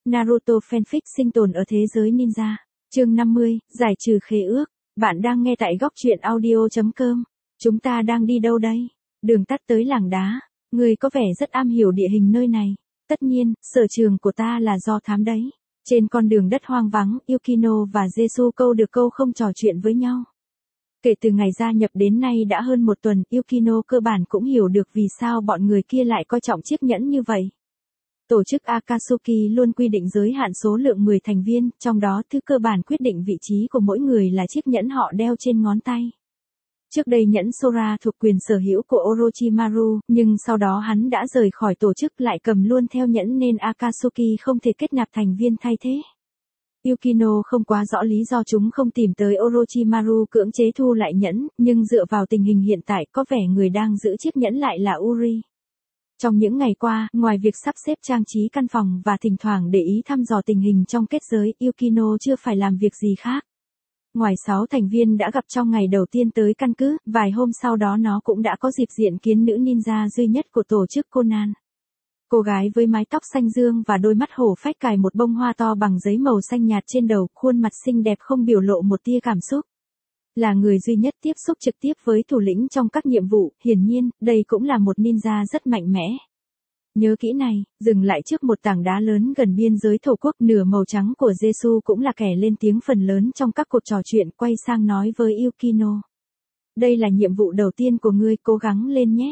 Naruto fanfic sinh tồn ở thế giới ninja. Chương 50, giải trừ khế ước. Bạn đang nghe tại góc truyện audio.com. Chúng ta đang đi đâu đây? Đường tắt tới làng đá. Người có vẻ rất am hiểu địa hình nơi này. Tất nhiên, sở trường của ta là do thám đấy. Trên con đường đất hoang vắng, Yukino và Jesu câu được câu không trò chuyện với nhau. Kể từ ngày gia nhập đến nay đã hơn một tuần, Yukino cơ bản cũng hiểu được vì sao bọn người kia lại coi trọng chiếc nhẫn như vậy. Tổ chức Akatsuki luôn quy định giới hạn số lượng 10 thành viên, trong đó thứ cơ bản quyết định vị trí của mỗi người là chiếc nhẫn họ đeo trên ngón tay. Trước đây nhẫn Sora thuộc quyền sở hữu của Orochimaru, nhưng sau đó hắn đã rời khỏi tổ chức lại cầm luôn theo nhẫn nên Akatsuki không thể kết nạp thành viên thay thế. Yukino không quá rõ lý do chúng không tìm tới Orochimaru cưỡng chế thu lại nhẫn, nhưng dựa vào tình hình hiện tại có vẻ người đang giữ chiếc nhẫn lại là Uri. Trong những ngày qua, ngoài việc sắp xếp trang trí căn phòng và thỉnh thoảng để ý thăm dò tình hình trong kết giới, Yukino chưa phải làm việc gì khác. Ngoài 6 thành viên đã gặp trong ngày đầu tiên tới căn cứ, vài hôm sau đó nó cũng đã có dịp diện kiến nữ ninja duy nhất của tổ chức Conan. Cô gái với mái tóc xanh dương và đôi mắt hổ phách cài một bông hoa to bằng giấy màu xanh nhạt trên đầu, khuôn mặt xinh đẹp không biểu lộ một tia cảm xúc. Là người duy nhất tiếp xúc trực tiếp với thủ lĩnh trong các nhiệm vụ, hiển nhiên, đây cũng là một ninja rất mạnh mẽ. Nhớ kỹ này, dừng lại trước một tảng đá lớn gần biên giới thổ quốc, nửa màu trắng của Jesu cũng là kẻ lên tiếng phần lớn trong các cuộc trò chuyện, quay sang nói với Yukino. Đây là nhiệm vụ đầu tiên của ngươi, cố gắng lên nhé.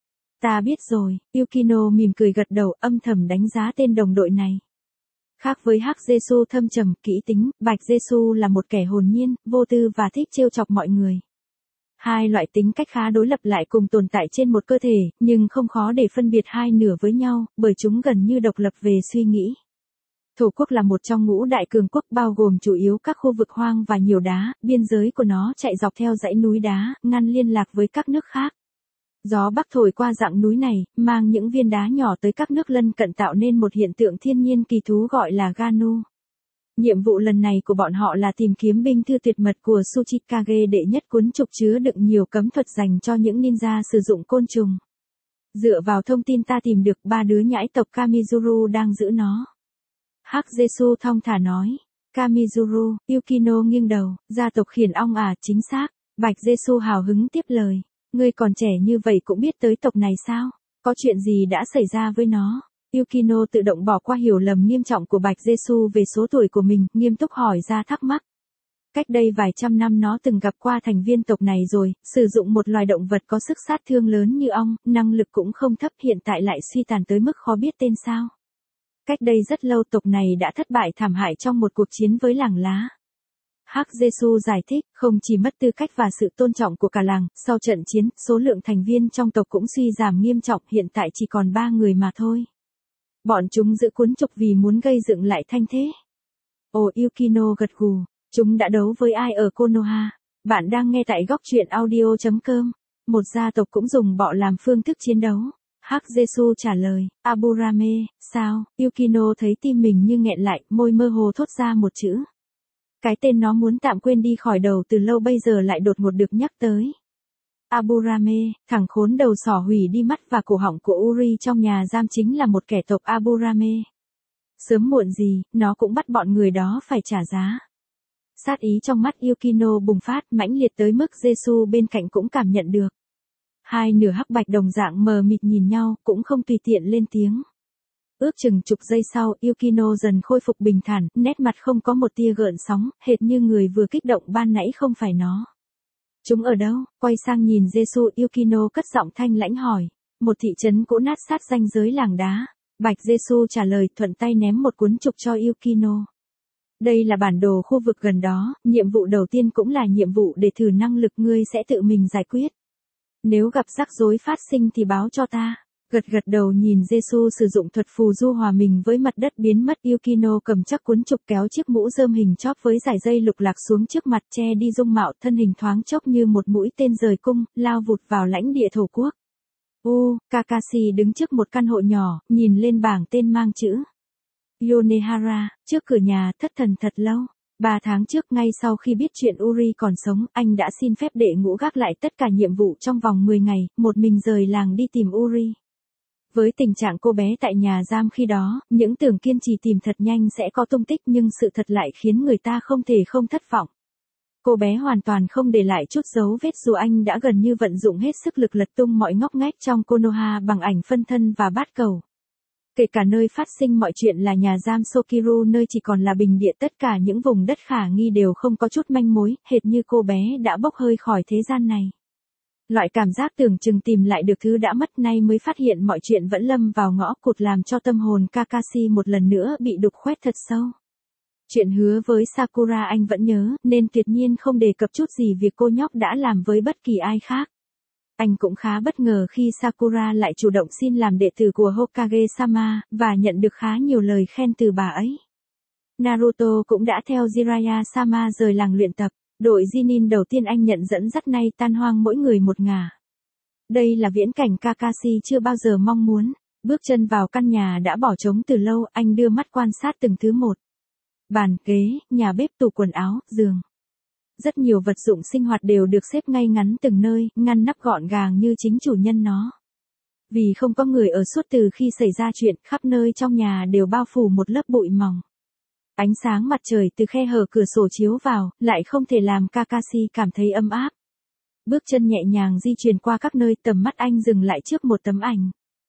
Ta biết rồi, Yukino mỉm cười gật đầu, âm thầm đánh giá tên đồng đội này. Khác với Hắc Jesu thâm trầm, kỹ tính, Bạch Jesu là một kẻ hồn nhiên, vô tư và thích trêu chọc mọi người. Hai loại tính cách khá đối lập lại cùng tồn tại trên một cơ thể, nhưng không khó để phân biệt hai nửa với nhau, bởi chúng gần như độc lập về suy nghĩ. Thổ quốc là một trong ngũ đại cường quốc bao gồm chủ yếu các khu vực hoang và nhiều đá, biên giới của nó chạy dọc theo dãy núi đá, ngăn liên lạc với các nước khác. Gió bắc thổi qua dặng núi này, mang những viên đá nhỏ tới các nước lân cận tạo nên một hiện tượng thiên nhiên kỳ thú gọi là Ganu. Nhiệm vụ lần này của bọn họ là tìm kiếm binh thư tuyệt mật của Tsuchikage đệ nhất, cuốn trục chứa đựng nhiều cấm thuật dành cho những ninja sử dụng côn trùng. Dựa vào thông tin ta tìm được, 3 đứa nhãi tộc Kamizuru đang giữ nó. Hắc Jesu thong thả nói. Kamizuru, Yukino nghiêng đầu, gia tộc Khiển Ong à, chính xác. Bạch Jesu hào hứng tiếp lời. Ngươi còn trẻ như vậy cũng biết tới tộc này sao? Có chuyện gì đã xảy ra với nó? Yukino tự động bỏ qua hiểu lầm nghiêm trọng của Bạch Jesu về số tuổi của mình, nghiêm túc hỏi ra thắc mắc. Cách đây vài trăm năm nó từng gặp qua thành viên tộc này rồi, sử dụng một loài động vật có sức sát thương lớn như ong, năng lực cũng không thấp, hiện tại lại suy tàn tới mức khó biết tên sao. Cách đây rất lâu tộc này đã thất bại thảm hại trong một cuộc chiến với làng lá. Hắc Jesu giải thích, không chỉ mất tư cách và sự tôn trọng của cả làng, sau trận chiến, số lượng thành viên trong tộc cũng suy giảm nghiêm trọng, hiện tại chỉ còn 3 người mà thôi. Bọn chúng giữ cuốn trục vì muốn gây dựng lại thanh thế. Ồ, Yukino gật gù, chúng đã đấu với ai ở Konoha? Bạn đang nghe tại góc truyện audio.com. Một gia tộc cũng dùng bọ làm phương thức chiến đấu. Hắc Jesu trả lời, Aburame, sao? Yukino thấy tim mình như nghẹn lại, môi mơ hồ thốt ra một chữ. Cái tên nó muốn tạm quên đi khỏi đầu từ lâu bây giờ lại đột ngột được nhắc tới. Aburame, thằng khốn đầu sỏ hủy đi mắt và cổ họng của Uri trong nhà giam chính là một kẻ tộc Aburame. Sớm muộn gì, nó cũng bắt bọn người đó phải trả giá. Sát ý trong mắt Yukino bùng phát mãnh liệt tới mức Jesu bên cạnh cũng cảm nhận được. Hai nửa hắc bạch đồng dạng mờ mịt nhìn nhau, cũng không tùy tiện lên tiếng. Ước chừng chục giây sau, Yukino dần khôi phục bình thản, nét mặt không có một tia gợn sóng, hệt như người vừa kích động ban nãy không phải nó. Chúng ở đâu? Quay sang nhìn Jesu, Yukino cất giọng thanh lãnh hỏi. Một thị trấn cũ nát sát ranh giới làng đá. Bạch Jesu trả lời, thuận tay ném một cuốn trục cho Yukino. Đây là bản đồ khu vực gần đó, nhiệm vụ đầu tiên cũng là nhiệm vụ để thử năng lực, ngươi sẽ tự mình giải quyết. Nếu gặp rắc rối phát sinh thì báo cho ta. Gật đầu nhìn Jesu sử dụng thuật phù du hòa mình với mặt đất biến mất. Yukino cầm chắc cuốn trục, kéo chiếc mũ rơm hình chóp với dải dây lục lạc xuống trước mặt, che đi dung mạo, thân hình thoáng chốc như một mũi tên rời cung, lao vụt vào lãnh địa thổ quốc. Kakashi đứng trước một căn hộ nhỏ, nhìn lên bảng tên mang chữ Yonehara, trước cửa nhà, thất thần thật lâu. 3 tháng trước, ngay sau khi biết chuyện Uri còn sống, anh đã xin phép đệ ngũ gác lại tất cả nhiệm vụ trong vòng 10 ngày, một mình rời làng đi tìm Uri. Với tình trạng cô bé tại nhà giam khi đó, những tưởng kiên trì tìm thật nhanh sẽ có tung tích nhưng sự thật lại khiến người ta không thể không thất vọng. Cô bé hoàn toàn không để lại chút dấu vết dù anh đã gần như vận dụng hết sức lực lật tung mọi ngóc ngách trong Konoha bằng ảnh phân thân và bát cầu. Kể cả nơi phát sinh mọi chuyện là nhà giam Sokiru nơi chỉ còn là bình địa, tất cả những vùng đất khả nghi đều không có chút manh mối, hệt như cô bé đã bốc hơi khỏi thế gian này. Loại cảm giác tưởng chừng tìm lại được thứ đã mất nay mới phát hiện mọi chuyện vẫn lâm vào ngõ cụt làm cho tâm hồn Kakashi một lần nữa bị đục khoét thật sâu. Chuyện hứa với Sakura anh vẫn nhớ, nên tuyệt nhiên không đề cập chút gì việc cô nhóc đã làm với bất kỳ ai khác. Anh cũng khá bất ngờ khi Sakura lại chủ động xin làm đệ tử của Hokage-sama, và nhận được khá nhiều lời khen từ bà ấy. Naruto cũng đã theo Jiraiya-sama rời làng luyện tập, đội Chunin đầu tiên anh nhận dẫn dắt nay tan hoang mỗi người một ngả. Đây là viễn cảnh Kakashi chưa bao giờ mong muốn, bước chân vào căn nhà đã bỏ trống từ lâu, anh đưa mắt quan sát từng thứ một. Bàn, ghế, nhà bếp, tủ quần áo, giường. Rất nhiều vật dụng sinh hoạt đều được xếp ngay ngắn từng nơi, ngăn nắp gọn gàng như chính chủ nhân nó. Vì không có người ở suốt từ khi xảy ra chuyện, khắp nơi trong nhà đều bao phủ một lớp bụi mỏng. Ánh sáng mặt trời từ khe hở cửa sổ chiếu vào, lại không thể làm Kakashi cảm thấy ấm áp. Bước chân nhẹ nhàng di chuyển qua các nơi, tầm mắt anh dừng lại trước một tấm ảnh.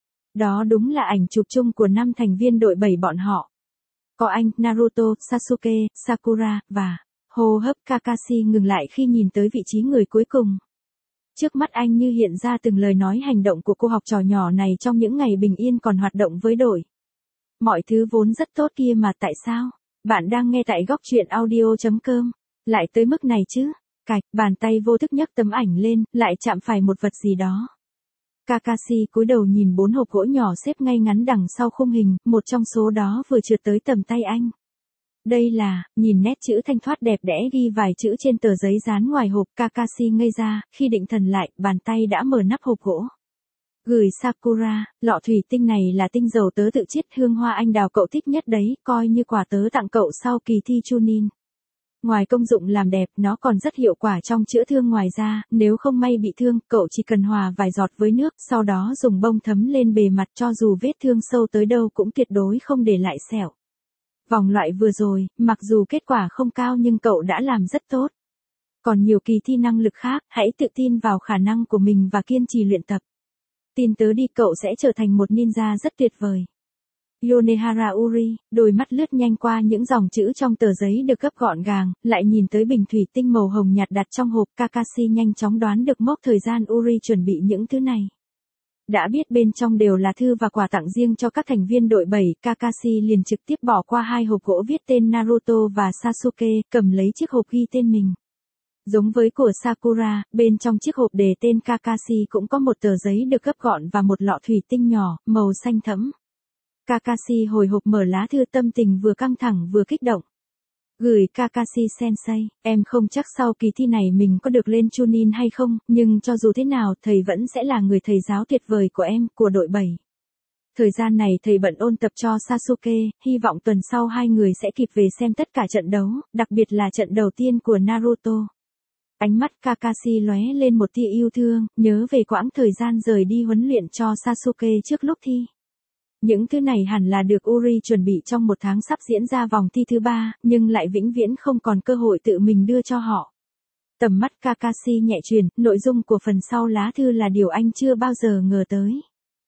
Đó đúng là ảnh chụp chung của 5 thành viên đội 7 bọn họ. Có anh, Naruto, Sasuke, Sakura, và hô hấp Kakashi ngừng lại khi nhìn tới vị trí người cuối cùng. Trước mắt anh như hiện ra từng lời nói hành động của cô học trò nhỏ này trong những ngày bình yên còn hoạt động với đội. Mọi thứ vốn rất tốt kia mà tại sao? Bạn đang nghe tại góc truyện audio.com. Lại tới mức này chứ? Cạch, bàn tay vô thức nhấc tấm ảnh lên, lại chạm phải một vật gì đó. Kakashi cúi đầu nhìn 4 hộp gỗ nhỏ xếp ngay ngắn đằng sau khung hình, một trong số đó vừa trượt tới tầm tay anh. Đây là, nhìn nét chữ thanh thoát đẹp đẽ ghi vài chữ trên tờ giấy dán ngoài hộp, Kakashi ngây ra, khi định thần lại, bàn tay đã mở nắp hộp gỗ. Gửi Sakura, lọ thủy tinh này là tinh dầu tớ tự chiết, hương hoa anh đào cậu thích nhất đấy, coi như quà tớ tặng cậu sau kỳ thi Chunin. Ngoài công dụng làm đẹp, nó còn rất hiệu quả trong chữa thương, ngoài ra, nếu không may bị thương, cậu chỉ cần hòa vài giọt với nước, sau đó dùng bông thấm lên bề mặt, cho dù vết thương sâu tới đâu cũng tuyệt đối không để lại sẹo. Vòng loại vừa rồi, mặc dù kết quả không cao nhưng cậu đã làm rất tốt. Còn nhiều kỳ thi năng lực khác, hãy tự tin vào khả năng của mình và kiên trì luyện tập. Tin tớ đi, cậu sẽ trở thành một ninja rất tuyệt vời. Yonehara Uri, đôi mắt lướt nhanh qua những dòng chữ trong tờ giấy được gấp gọn gàng, lại nhìn tới bình thủy tinh màu hồng nhạt đặt trong hộp. Kakashi nhanh chóng đoán được mốc thời gian Uri chuẩn bị những thứ này. Đã biết bên trong đều là thư và quà tặng riêng cho các thành viên đội 7, Kakashi liền trực tiếp bỏ qua 2 hộp gỗ viết tên Naruto và Sasuke, cầm lấy chiếc hộp ghi tên mình. Giống với của Sakura, bên trong chiếc hộp đề tên Kakashi cũng có một tờ giấy được gấp gọn và một lọ thủy tinh nhỏ, màu xanh thẫm. Kakashi hồi hộp mở lá thư, tâm tình vừa căng thẳng vừa kích động. Gửi Kakashi Sensei, em không chắc sau kỳ thi này mình có được lên Chunin hay không, nhưng cho dù thế nào thầy vẫn sẽ là người thầy giáo tuyệt vời của em, của đội 7. Thời gian này thầy bận ôn tập cho Sasuke, hy vọng tuần sau hai người sẽ kịp về xem tất cả trận đấu, đặc biệt là trận đầu tiên của Naruto. Ánh mắt Kakashi lóe lên một tia yêu thương, nhớ về quãng thời gian rời đi huấn luyện cho Sasuke trước lúc thi. Những thứ này hẳn là được Uri chuẩn bị trong một tháng sắp diễn ra vòng thi thứ 3, nhưng lại vĩnh viễn không còn cơ hội tự mình đưa cho họ. Tầm mắt Kakashi nhẹ chuyển, nội dung của phần sau lá thư là điều anh chưa bao giờ ngờ tới.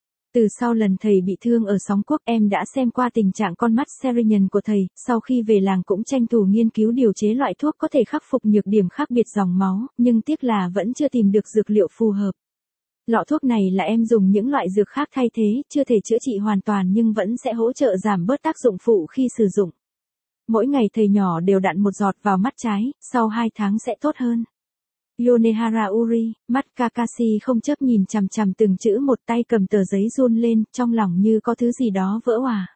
Từ sau lần thầy bị thương ở Sóng Quốc, em đã xem qua tình trạng con mắt Serian của thầy, sau khi về làng cũng tranh thủ nghiên cứu điều chế loại thuốc có thể khắc phục nhược điểm khác biệt dòng máu, nhưng tiếc là vẫn chưa tìm được dược liệu phù hợp. Lọ thuốc này là em dùng những loại dược khác thay thế, chưa thể chữa trị hoàn toàn nhưng vẫn sẽ hỗ trợ giảm bớt tác dụng phụ khi sử dụng. Mỗi ngày thầy nhỏ đều đặn một giọt vào mắt trái, sau 2 tháng sẽ tốt hơn. Yonehara Uri, mắt Kakashi không chớp nhìn chằm chằm từng chữ một, tay cầm tờ giấy run lên, trong lòng như có thứ gì đó vỡ òa.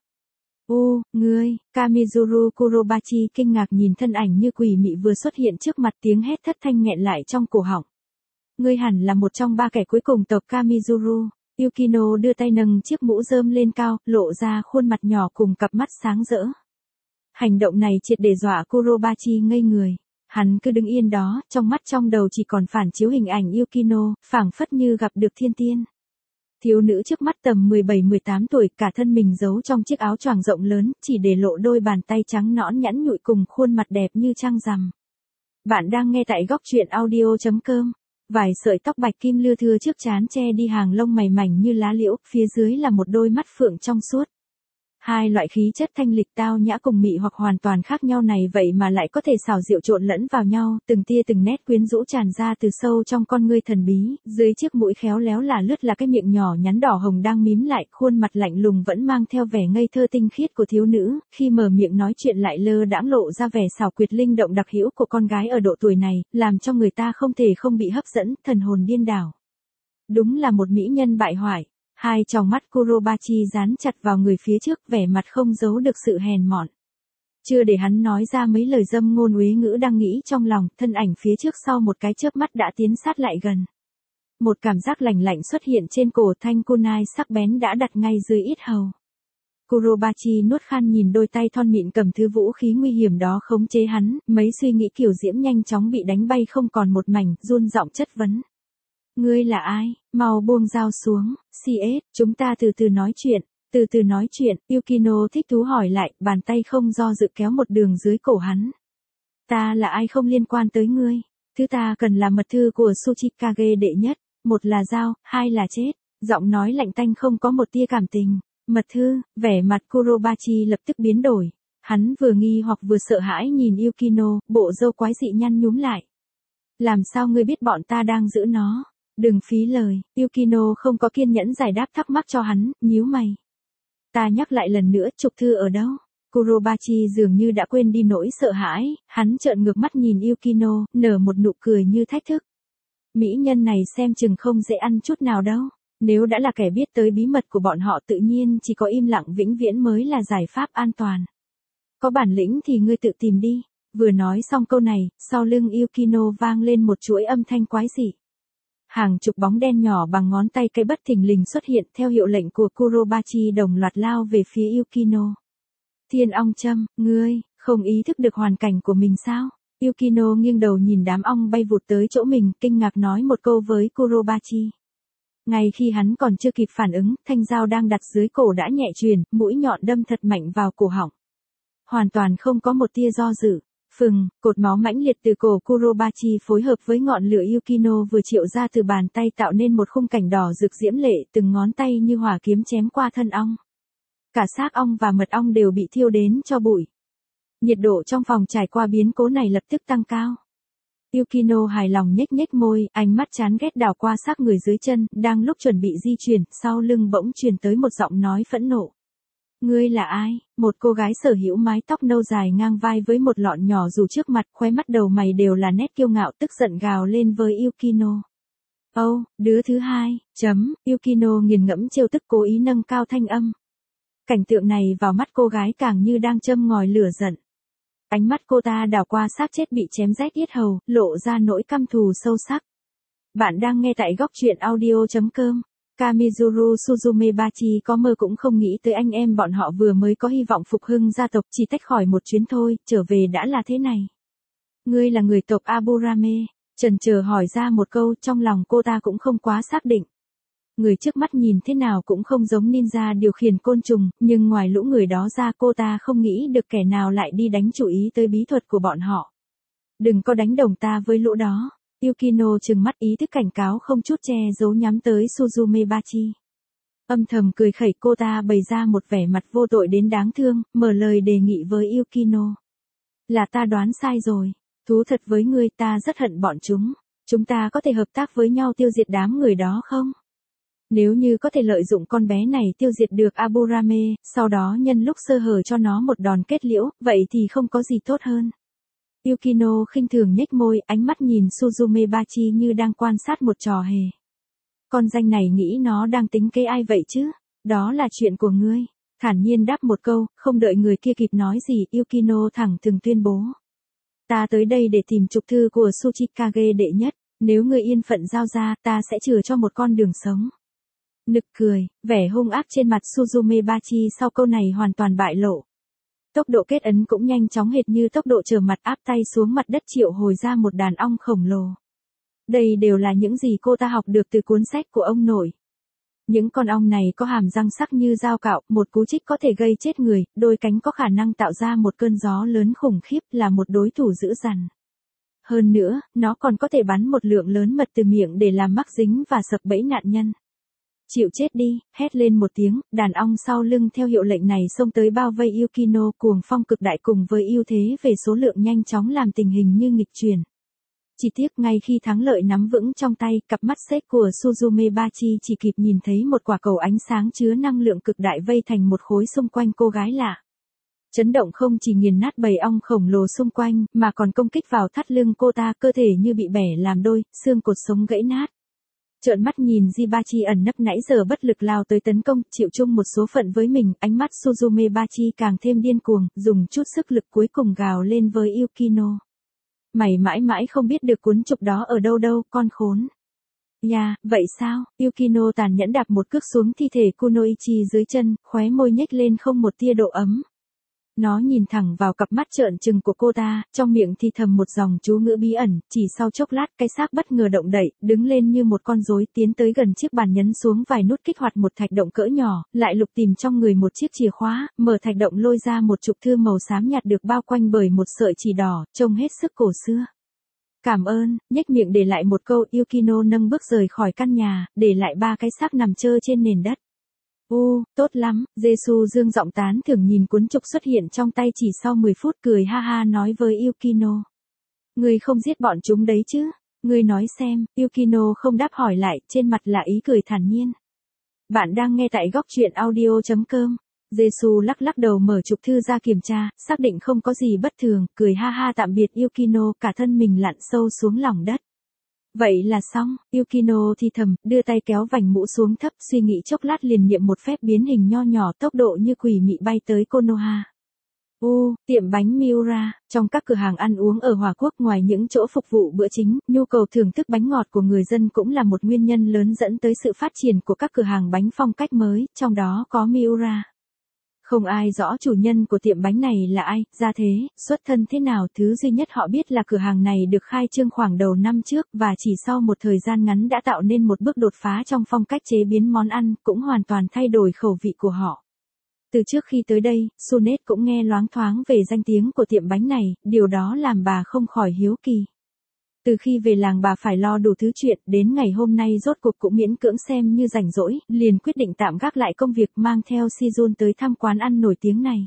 Ngươi, Kamizuru Kurobachi kinh ngạc nhìn thân ảnh như quỷ mị vừa xuất hiện trước mặt, tiếng hét thất thanh nghẹn lại trong cổ họng. Ngươi hẳn là một trong 3 kẻ cuối cùng tộc Kamizuru. Yukino đưa tay nâng chiếc mũ rơm lên cao, lộ ra khuôn mặt nhỏ cùng cặp mắt sáng rỡ. Hành động này triệt để dọa Kurobachi ngây người. Hắn cứ đứng yên đó, trong mắt trong đầu chỉ còn phản chiếu hình ảnh Yukino, phảng phất như gặp được thiên tiên. Thiếu nữ trước mắt tầm 17-18 tuổi, cả thân mình giấu trong chiếc áo choàng rộng lớn, chỉ để lộ đôi bàn tay trắng nõn nhẵn nhụi cùng khuôn mặt đẹp như trăng rằm. Bạn đang nghe tại góc truyện audio.com. Vài sợi tóc bạch kim lưa thưa trước trán che đi hàng lông mày mảnh như lá liễu, phía dưới là một đôi mắt phượng trong suốt. Hai loại khí chất thanh lịch tao nhã cùng mị hoặc hoàn toàn khác nhau này vậy mà lại có thể xảo diệu trộn lẫn vào nhau, từng tia từng nét quyến rũ tràn ra từ sâu trong con ngươi thần bí, dưới chiếc mũi khéo léo là lướt là cái miệng nhỏ nhắn đỏ hồng đang mím lại, khuôn mặt lạnh lùng vẫn mang theo vẻ ngây thơ tinh khiết của thiếu nữ, khi mở miệng nói chuyện lại lơ đãng lộ ra vẻ xảo quyệt linh động đặc hữu của con gái ở độ tuổi này, làm cho người ta không thể không bị hấp dẫn, thần hồn điên đảo. Đúng là một mỹ nhân bại hoại. Hai tròng mắt Kurobachi dán chặt vào người phía trước, vẻ mặt không giấu được sự hèn mọn. Chưa để hắn nói ra mấy lời dâm ngôn uế ngữ đang nghĩ trong lòng, thân ảnh phía trước sau một cái chớp mắt đã tiến sát lại gần. Một cảm giác lạnh lạnh xuất hiện trên cổ, thanh kunai sắc bén đã đặt ngay dưới yết hầu. Kurobachi nuốt khan nhìn đôi tay thon mịn cầm thứ vũ khí nguy hiểm đó khống chế hắn, mấy suy nghĩ kiểu diễm nhanh chóng bị đánh bay không còn một mảnh, run giọng chất vấn. Ngươi là ai, mau buông dao xuống, CS, chúng ta từ từ nói chuyện, từ từ nói chuyện, Yukino thích thú hỏi lại, bàn tay không do dự kéo một đường dưới cổ hắn. Ta là ai không liên quan tới ngươi, thứ ta cần là mật thư của Tsuchikage đệ nhất, một là dao, hai là chết, giọng nói lạnh tanh không có một tia cảm tình, mật thư, vẻ mặt Kurobachi lập tức biến đổi, hắn vừa nghi hoặc vừa sợ hãi nhìn Yukino, bộ râu quái dị nhăn nhúm lại. Làm sao ngươi biết bọn ta đang giữ nó? Đừng phí lời, Yukino không có kiên nhẫn giải đáp thắc mắc cho hắn, nhíu mày. Ta nhắc lại lần nữa, trục thư ở đâu? Kurobachi dường như đã quên đi nỗi sợ hãi, hắn trợn ngược mắt nhìn Yukino, nở một nụ cười như thách thức. Mỹ nhân này xem chừng không dễ ăn chút nào đâu, nếu đã là kẻ biết tới bí mật của bọn họ tự nhiên chỉ có im lặng vĩnh viễn mới là giải pháp an toàn. Có bản lĩnh thì ngươi tự tìm đi. Vừa nói xong câu này, sau lưng Yukino vang lên một chuỗi âm thanh quái dị. Hàng chục bóng đen nhỏ bằng ngón tay cây bất thình lình xuất hiện theo hiệu lệnh của Kurobachi đồng loạt lao về phía Yukino. Thiên ong châm, ngươi, không ý thức được hoàn cảnh của mình sao? Yukino nghiêng đầu nhìn đám ong bay vụt tới chỗ mình, kinh ngạc nói một câu với Kurobachi. Ngay khi hắn còn chưa kịp phản ứng, thanh dao đang đặt dưới cổ đã nhẹ chuyền, mũi nhọn đâm thật mạnh vào cổ họng. Hoàn toàn không có một tia do dự. Phừng, cột máu mãnh liệt từ cổ Kurobachi phối hợp với ngọn lửa Yukino vừa triệu ra từ bàn tay tạo nên một khung cảnh đỏ rực diễm lệ, từng ngón tay như hỏa kiếm chém qua thân ong. Cả xác ong và mật ong đều bị thiêu đến cho bụi. Nhiệt độ trong phòng trải qua biến cố này lập tức tăng cao. Yukino hài lòng nhếch nhếch môi, ánh mắt chán ghét đảo qua xác người dưới chân, đang lúc chuẩn bị di chuyển, sau lưng bỗng truyền tới một giọng nói phẫn nộ. Ngươi là ai? Một cô gái sở hữu mái tóc nâu dài ngang vai với một lọn nhỏ dù trước mặt, khóe mắt đầu mày đều là nét kiêu ngạo, tức giận gào lên với Yukino. Đứa thứ hai, Yukino nghiền ngẫm trêu tức cố ý nâng cao thanh âm. Cảnh tượng này vào mắt cô gái càng như đang châm ngòi lửa giận. Ánh mắt cô ta đảo qua xác chết bị chém rách yết hầu, lộ ra nỗi căm thù sâu sắc. Bạn đang nghe tại góc truyện audio.com. Kamizuru Suzumebachi có mơ cũng không nghĩ tới anh em bọn họ vừa mới có hy vọng phục hưng gia tộc chỉ tách khỏi một chuyến thôi, trở về đã là thế này. Ngươi là người tộc Aburame, chần chờ hỏi ra một câu, trong lòng cô ta cũng không quá xác định. Người trước mắt nhìn thế nào cũng không giống ninja điều khiển côn trùng, nhưng ngoài lũ người đó ra cô ta không nghĩ được kẻ nào lại đi đánh chú ý tới bí thuật của bọn họ. Đừng có đánh đồng ta với lũ đó. Yukino trừng mắt ý thức cảnh cáo không chút che giấu nhắm tới Suzumebachi. Âm thầm cười khẩy, cô ta bày ra một vẻ mặt vô tội đến đáng thương, mở lời đề nghị với Yukino. Là ta đoán sai rồi. Thú thật với ngươi, ta rất hận bọn chúng. Chúng ta có thể hợp tác với nhau tiêu diệt đám người đó không? Nếu như có thể lợi dụng con bé này tiêu diệt được Aburame, sau đó nhân lúc sơ hở cho nó một đòn kết liễu, vậy thì không có gì tốt hơn. Yukino khinh thường nhếch môi, ánh mắt nhìn Suzumebachi như đang quan sát một trò hề. Con danh này nghĩ nó đang tính kế ai vậy chứ? Đó là chuyện của ngươi. Thản nhiên đáp một câu, không đợi người kia kịp nói gì, Yukino thẳng thừng tuyên bố. Ta tới đây để tìm trục thư của Tsuchikage đệ nhất, nếu ngươi yên phận giao ra, ta sẽ chừa cho một con đường sống. Nực cười, vẻ hung ác trên mặt Suzumebachi sau câu này hoàn toàn bại lộ. Tốc độ kết ấn cũng nhanh chóng hệt như tốc độ trở mặt, áp tay xuống mặt đất triệu hồi ra một đàn ong khổng lồ. Đây đều là những gì cô ta học được từ cuốn sách của ông nội. Những con ong này có hàm răng sắc như dao cạo, một cú chích có thể gây chết người, đôi cánh có khả năng tạo ra một cơn gió lớn khủng khiếp, là một đối thủ dữ dằn. Hơn nữa, nó còn có thể bắn một lượng lớn mật từ miệng để làm mắc dính và sập bẫy nạn nhân. Chịu chết đi, hét lên một tiếng, đàn ong sau lưng theo hiệu lệnh này xông tới bao vây Yukino, cuồng phong cực đại cùng với ưu thế về số lượng nhanh chóng làm tình hình như nghịch chuyển. Chỉ tiếc ngay khi thắng lợi nắm vững trong tay, cặp mắt xếch của Suzume Bachi chỉ kịp nhìn thấy một quả cầu ánh sáng chứa năng lượng cực đại vây thành một khối xung quanh cô gái lạ. Chấn động không chỉ nghiền nát bầy ong khổng lồ xung quanh, mà còn công kích vào thắt lưng cô ta, cơ thể như bị bẻ làm đôi, xương cột sống gãy nát. Trợn mắt nhìn Jibachi ẩn nấp nãy giờ bất lực lao tới tấn công, chịu chung một số phận với mình, ánh mắt Suzume Bachi càng thêm điên cuồng, dùng chút sức lực cuối cùng gào lên với Yukino. Mày mãi mãi không biết được cuốn trục đó ở đâu đâu, con khốn. Yeah, vậy sao? Yukino tàn nhẫn đạp một cước xuống thi thể Kunoichi dưới chân, khóe môi nhếch lên không một tia độ ấm. Nó nhìn thẳng vào cặp mắt trợn trừng của cô ta, trong miệng thì thầm một dòng chú ngữ bí ẩn, chỉ sau chốc lát cái xác bất ngờ động đậy, đứng lên như một con rối, tiến tới gần chiếc bàn, nhấn xuống vài nút kích hoạt một thạch động cỡ nhỏ, lại lục tìm trong người một chiếc chìa khóa, mở thạch động lôi ra một trục thư màu xám nhạt được bao quanh bởi một sợi chỉ đỏ, trông hết sức cổ xưa. Cảm ơn, nhếch miệng để lại một câu, Yukino nâng bước rời khỏi căn nhà, để lại 3 cái xác nằm trơ trên nền đất. Tốt lắm, Jesu dương giọng tán thưởng nhìn cuốn trục xuất hiện trong tay chỉ sau 10 phút, cười ha ha nói với Yukino. Ngươi không giết bọn chúng đấy chứ? Ngươi nói xem, Yukino không đáp hỏi lại, trên mặt là ý cười thản nhiên. Bạn đang nghe tại góc truyện audio.com. Jesu lắc lắc đầu mở trục thư ra kiểm tra, xác định không có gì bất thường, cười ha ha tạm biệt Yukino, cả thân mình lặn sâu xuống lòng đất. Vậy là xong, Yukino thì thầm, đưa tay kéo vành mũ xuống thấp, suy nghĩ chốc lát liền niệm một phép biến hình nho nhỏ, tốc độ như quỷ mị bay tới Konoha. Tiệm bánh Miura, trong các cửa hàng ăn uống ở Hòa Quốc, ngoài những chỗ phục vụ bữa chính, nhu cầu thưởng thức bánh ngọt của người dân cũng là một nguyên nhân lớn dẫn tới sự phát triển của các cửa hàng bánh phong cách mới, trong đó có Miura. Không ai rõ chủ nhân của tiệm bánh này là ai, gia thế, xuất thân thế nào, thứ duy nhất họ biết là cửa hàng này được khai trương khoảng đầu năm trước, và chỉ sau một thời gian ngắn đã tạo nên một bước đột phá trong phong cách chế biến món ăn, cũng hoàn toàn thay đổi khẩu vị của họ. Từ trước khi tới đây, Sunet cũng nghe loáng thoáng về danh tiếng của tiệm bánh này, điều đó làm bà không khỏi hiếu kỳ. Từ khi về làng bà phải lo đủ thứ chuyện, đến ngày hôm nay rốt cuộc cũng miễn cưỡng xem như rảnh rỗi, liền quyết định tạm gác lại công việc, mang theo Shizun tới thăm quán ăn nổi tiếng này.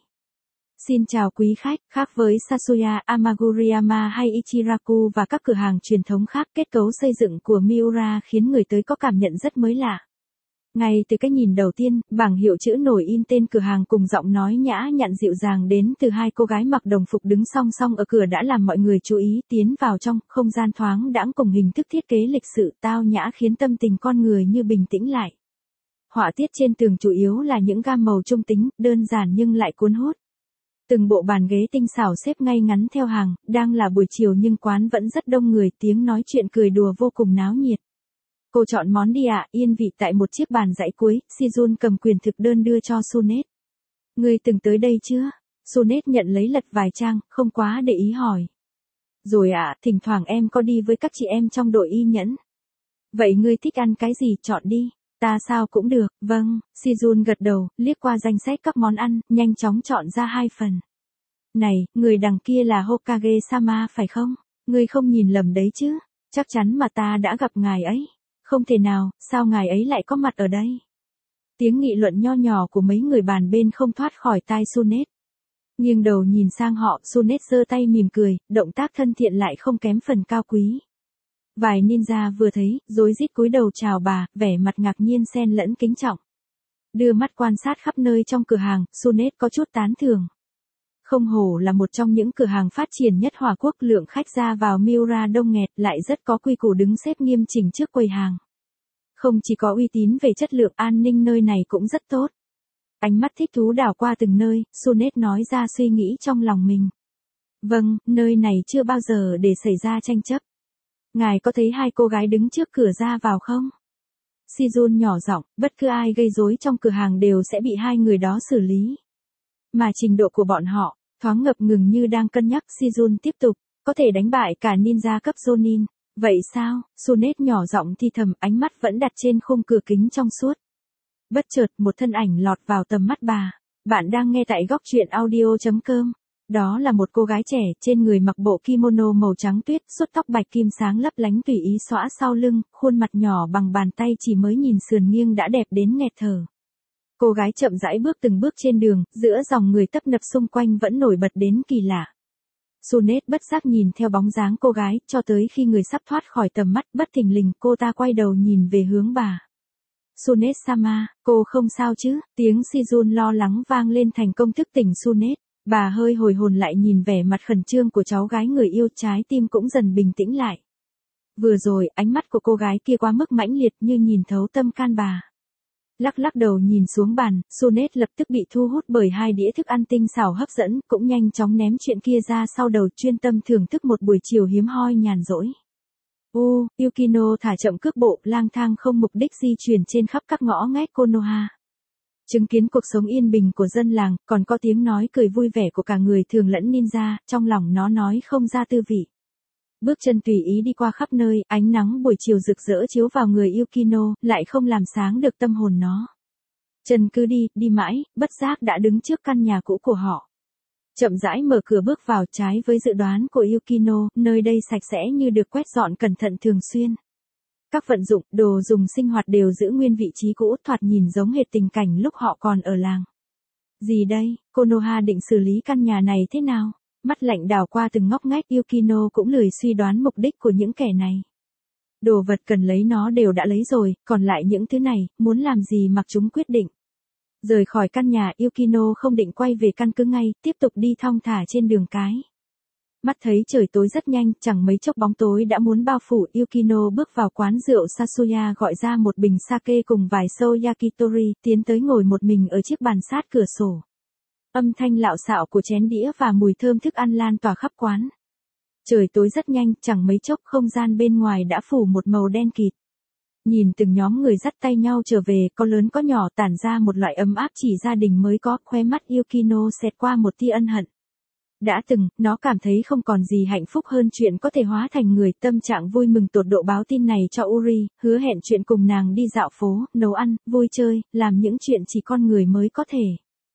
Xin chào quý khách, khác với Sasuya, Amaguriyama hay Ichiraku và các cửa hàng truyền thống khác, kết cấu xây dựng của Miura khiến người tới có cảm nhận rất mới lạ. Ngay từ cái nhìn đầu tiên, bảng hiệu chữ nổi in tên cửa hàng cùng giọng nói nhã nhặn dịu dàng đến từ 2 cô gái mặc đồng phục đứng song song ở cửa đã làm mọi người chú ý. Tiến vào trong, không gian thoáng đãng cùng hình thức thiết kế lịch sự tao nhã khiến tâm tình con người như bình tĩnh lại. Họa tiết trên tường chủ yếu là những gam màu trung tính, đơn giản nhưng lại cuốn hút. Từng bộ bàn ghế tinh xảo xếp ngay ngắn theo hàng, đang là buổi chiều nhưng quán vẫn rất đông người, tiếng nói chuyện cười đùa vô cùng náo nhiệt. Cô chọn món đi ạ, yên vị tại một chiếc bàn dãy cuối, Shizun cầm quyền thực đơn đưa cho Sunet. Ngươi từng tới đây chưa? Sunet nhận lấy lật vài trang, không quá để ý hỏi. Rồi ạ, thỉnh thoảng em có đi với các chị em trong đội y nhẫn. Vậy ngươi thích ăn cái gì, chọn đi. Ta sao cũng được, vâng, Shizun gật đầu, liếc qua danh sách các món ăn, nhanh chóng chọn ra 2 phần. Này, người đằng kia là Hokage-sama phải không? Ngươi không nhìn lầm đấy chứ? Chắc chắn mà ta đã gặp ngài ấy. Không thể nào, sao ngài ấy lại có mặt ở đây? Tiếng nghị luận nho nhỏ của mấy người bàn bên không thoát khỏi tai Sunet. Nghiêng đầu nhìn sang họ, Sunet giơ tay mỉm cười, động tác thân thiện lại không kém phần cao quý. Vài ninja vừa thấy, rối rít cúi đầu chào bà, vẻ mặt ngạc nhiên xen lẫn kính trọng. Đưa mắt quan sát khắp nơi trong cửa hàng, Sunet có chút tán thưởng. Không hổ là một trong những cửa hàng phát triển nhất Hòa Quốc, lượng khách ra vào Miura đông nghẹt, lại rất có quy củ đứng xếp nghiêm chỉnh trước quầy hàng. Không chỉ có uy tín về chất lượng, an ninh nơi này cũng rất tốt. Ánh mắt thích thú đảo qua từng nơi, Sunet nói ra suy nghĩ trong lòng mình. Vâng, nơi này chưa bao giờ để xảy ra tranh chấp. Ngài có thấy 2 cô gái đứng trước cửa ra vào không? Shizun nhỏ giọng, bất cứ ai gây rối trong cửa hàng đều sẽ bị 2 người đó xử lý. Mà trình độ của bọn họ, thoáng ngập ngừng như đang cân nhắc, Shizun tiếp tục, có thể đánh bại cả ninja cấp Jonin. Vậy sao? Sunet nhỏ giọng thì thầm, ánh mắt vẫn đặt trên khung cửa kính trong suốt. Bất chợt một thân ảnh lọt vào tầm mắt bà. Bạn đang nghe tại góc truyện audio.com. Đó là một cô gái trẻ, trên người mặc bộ kimono màu trắng tuyết, suốt tóc bạch kim sáng lấp lánh tùy ý xõa sau lưng, khuôn mặt nhỏ bằng bàn tay chỉ mới nhìn sườn nghiêng đã đẹp đến nghẹt thở. Cô gái chậm rãi bước từng bước trên đường, giữa dòng người tấp nập xung quanh vẫn nổi bật đến kỳ lạ. Sunet bất giác nhìn theo bóng dáng cô gái, cho tới khi người sắp thoát khỏi tầm mắt, bất thình lình cô ta quay đầu nhìn về hướng bà. Sunet-sama, cô không sao chứ? Tiếng Sejun lo lắng vang lên thành công thức tỉnh Sunet. Bà hơi hồi hồn lại nhìn vẻ mặt khẩn trương của cháu gái người yêu, trái tim cũng dần bình tĩnh lại. Vừa rồi, ánh mắt của cô gái kia quá mức mãnh liệt như nhìn thấu tâm can bà. Lắc lắc đầu nhìn xuống bàn, Sunet lập tức bị thu hút bởi hai đĩa thức ăn tinh xảo hấp dẫn, cũng nhanh chóng ném chuyện kia ra sau đầu, chuyên tâm thưởng thức một buổi chiều hiếm hoi nhàn rỗi. Yukino thả chậm cước bộ, lang thang không mục đích di chuyển trên khắp các ngõ ngách Konoha. Chứng kiến cuộc sống yên bình của dân làng, còn có tiếng nói cười vui vẻ của cả người thường lẫn ninja, trong lòng nó nói không ra tư vị. Bước chân tùy ý đi qua khắp nơi, ánh nắng buổi chiều rực rỡ chiếu vào người Yukino, lại không làm sáng được tâm hồn nó. Chân cứ đi mãi, bất giác đã đứng trước căn nhà cũ của họ. Chậm rãi mở cửa bước vào, trái với dự đoán của Yukino, nơi đây sạch sẽ như được quét dọn cẩn thận thường xuyên. Các vận dụng, đồ dùng sinh hoạt đều giữ nguyên vị trí cũ, thoạt nhìn giống hệt tình cảnh lúc họ còn ở làng. Gì đây, Konoha định xử lý căn nhà này thế nào? Mắt lạnh đảo qua từng ngóc ngách, Yukino cũng lười suy đoán mục đích của những kẻ này. Đồ vật cần lấy nó đều đã lấy rồi, còn lại những thứ này, muốn làm gì mặc chúng quyết định. Rời khỏi căn nhà, Yukino không định quay về căn cứ ngay, tiếp tục đi thong thả trên đường cái. Mắt thấy trời tối rất nhanh, chẳng mấy chốc bóng tối đã muốn bao phủ, Yukino bước vào quán rượu Sasuya, gọi ra một bình sake cùng vài sou yakitori, tiến tới ngồi một mình ở chiếc bàn sát cửa sổ. Âm thanh lạo xạo của chén đĩa và mùi thơm thức ăn lan tỏa khắp quán. Trời tối rất nhanh, chẳng mấy chốc không gian bên ngoài đã phủ một màu đen kịt. Nhìn từng nhóm người dắt tay nhau trở về, có lớn có nhỏ, tản ra một loại ấm áp chỉ gia đình mới có, khóe mắt Yukino xẹt qua một tia ân hận. Đã từng, nó cảm thấy không còn gì hạnh phúc hơn chuyện có thể hóa thành người, tâm trạng vui mừng tột độ báo tin này cho Uri, hứa hẹn chuyện cùng nàng đi dạo phố, nấu ăn, vui chơi, làm những chuyện chỉ con người mới có thể.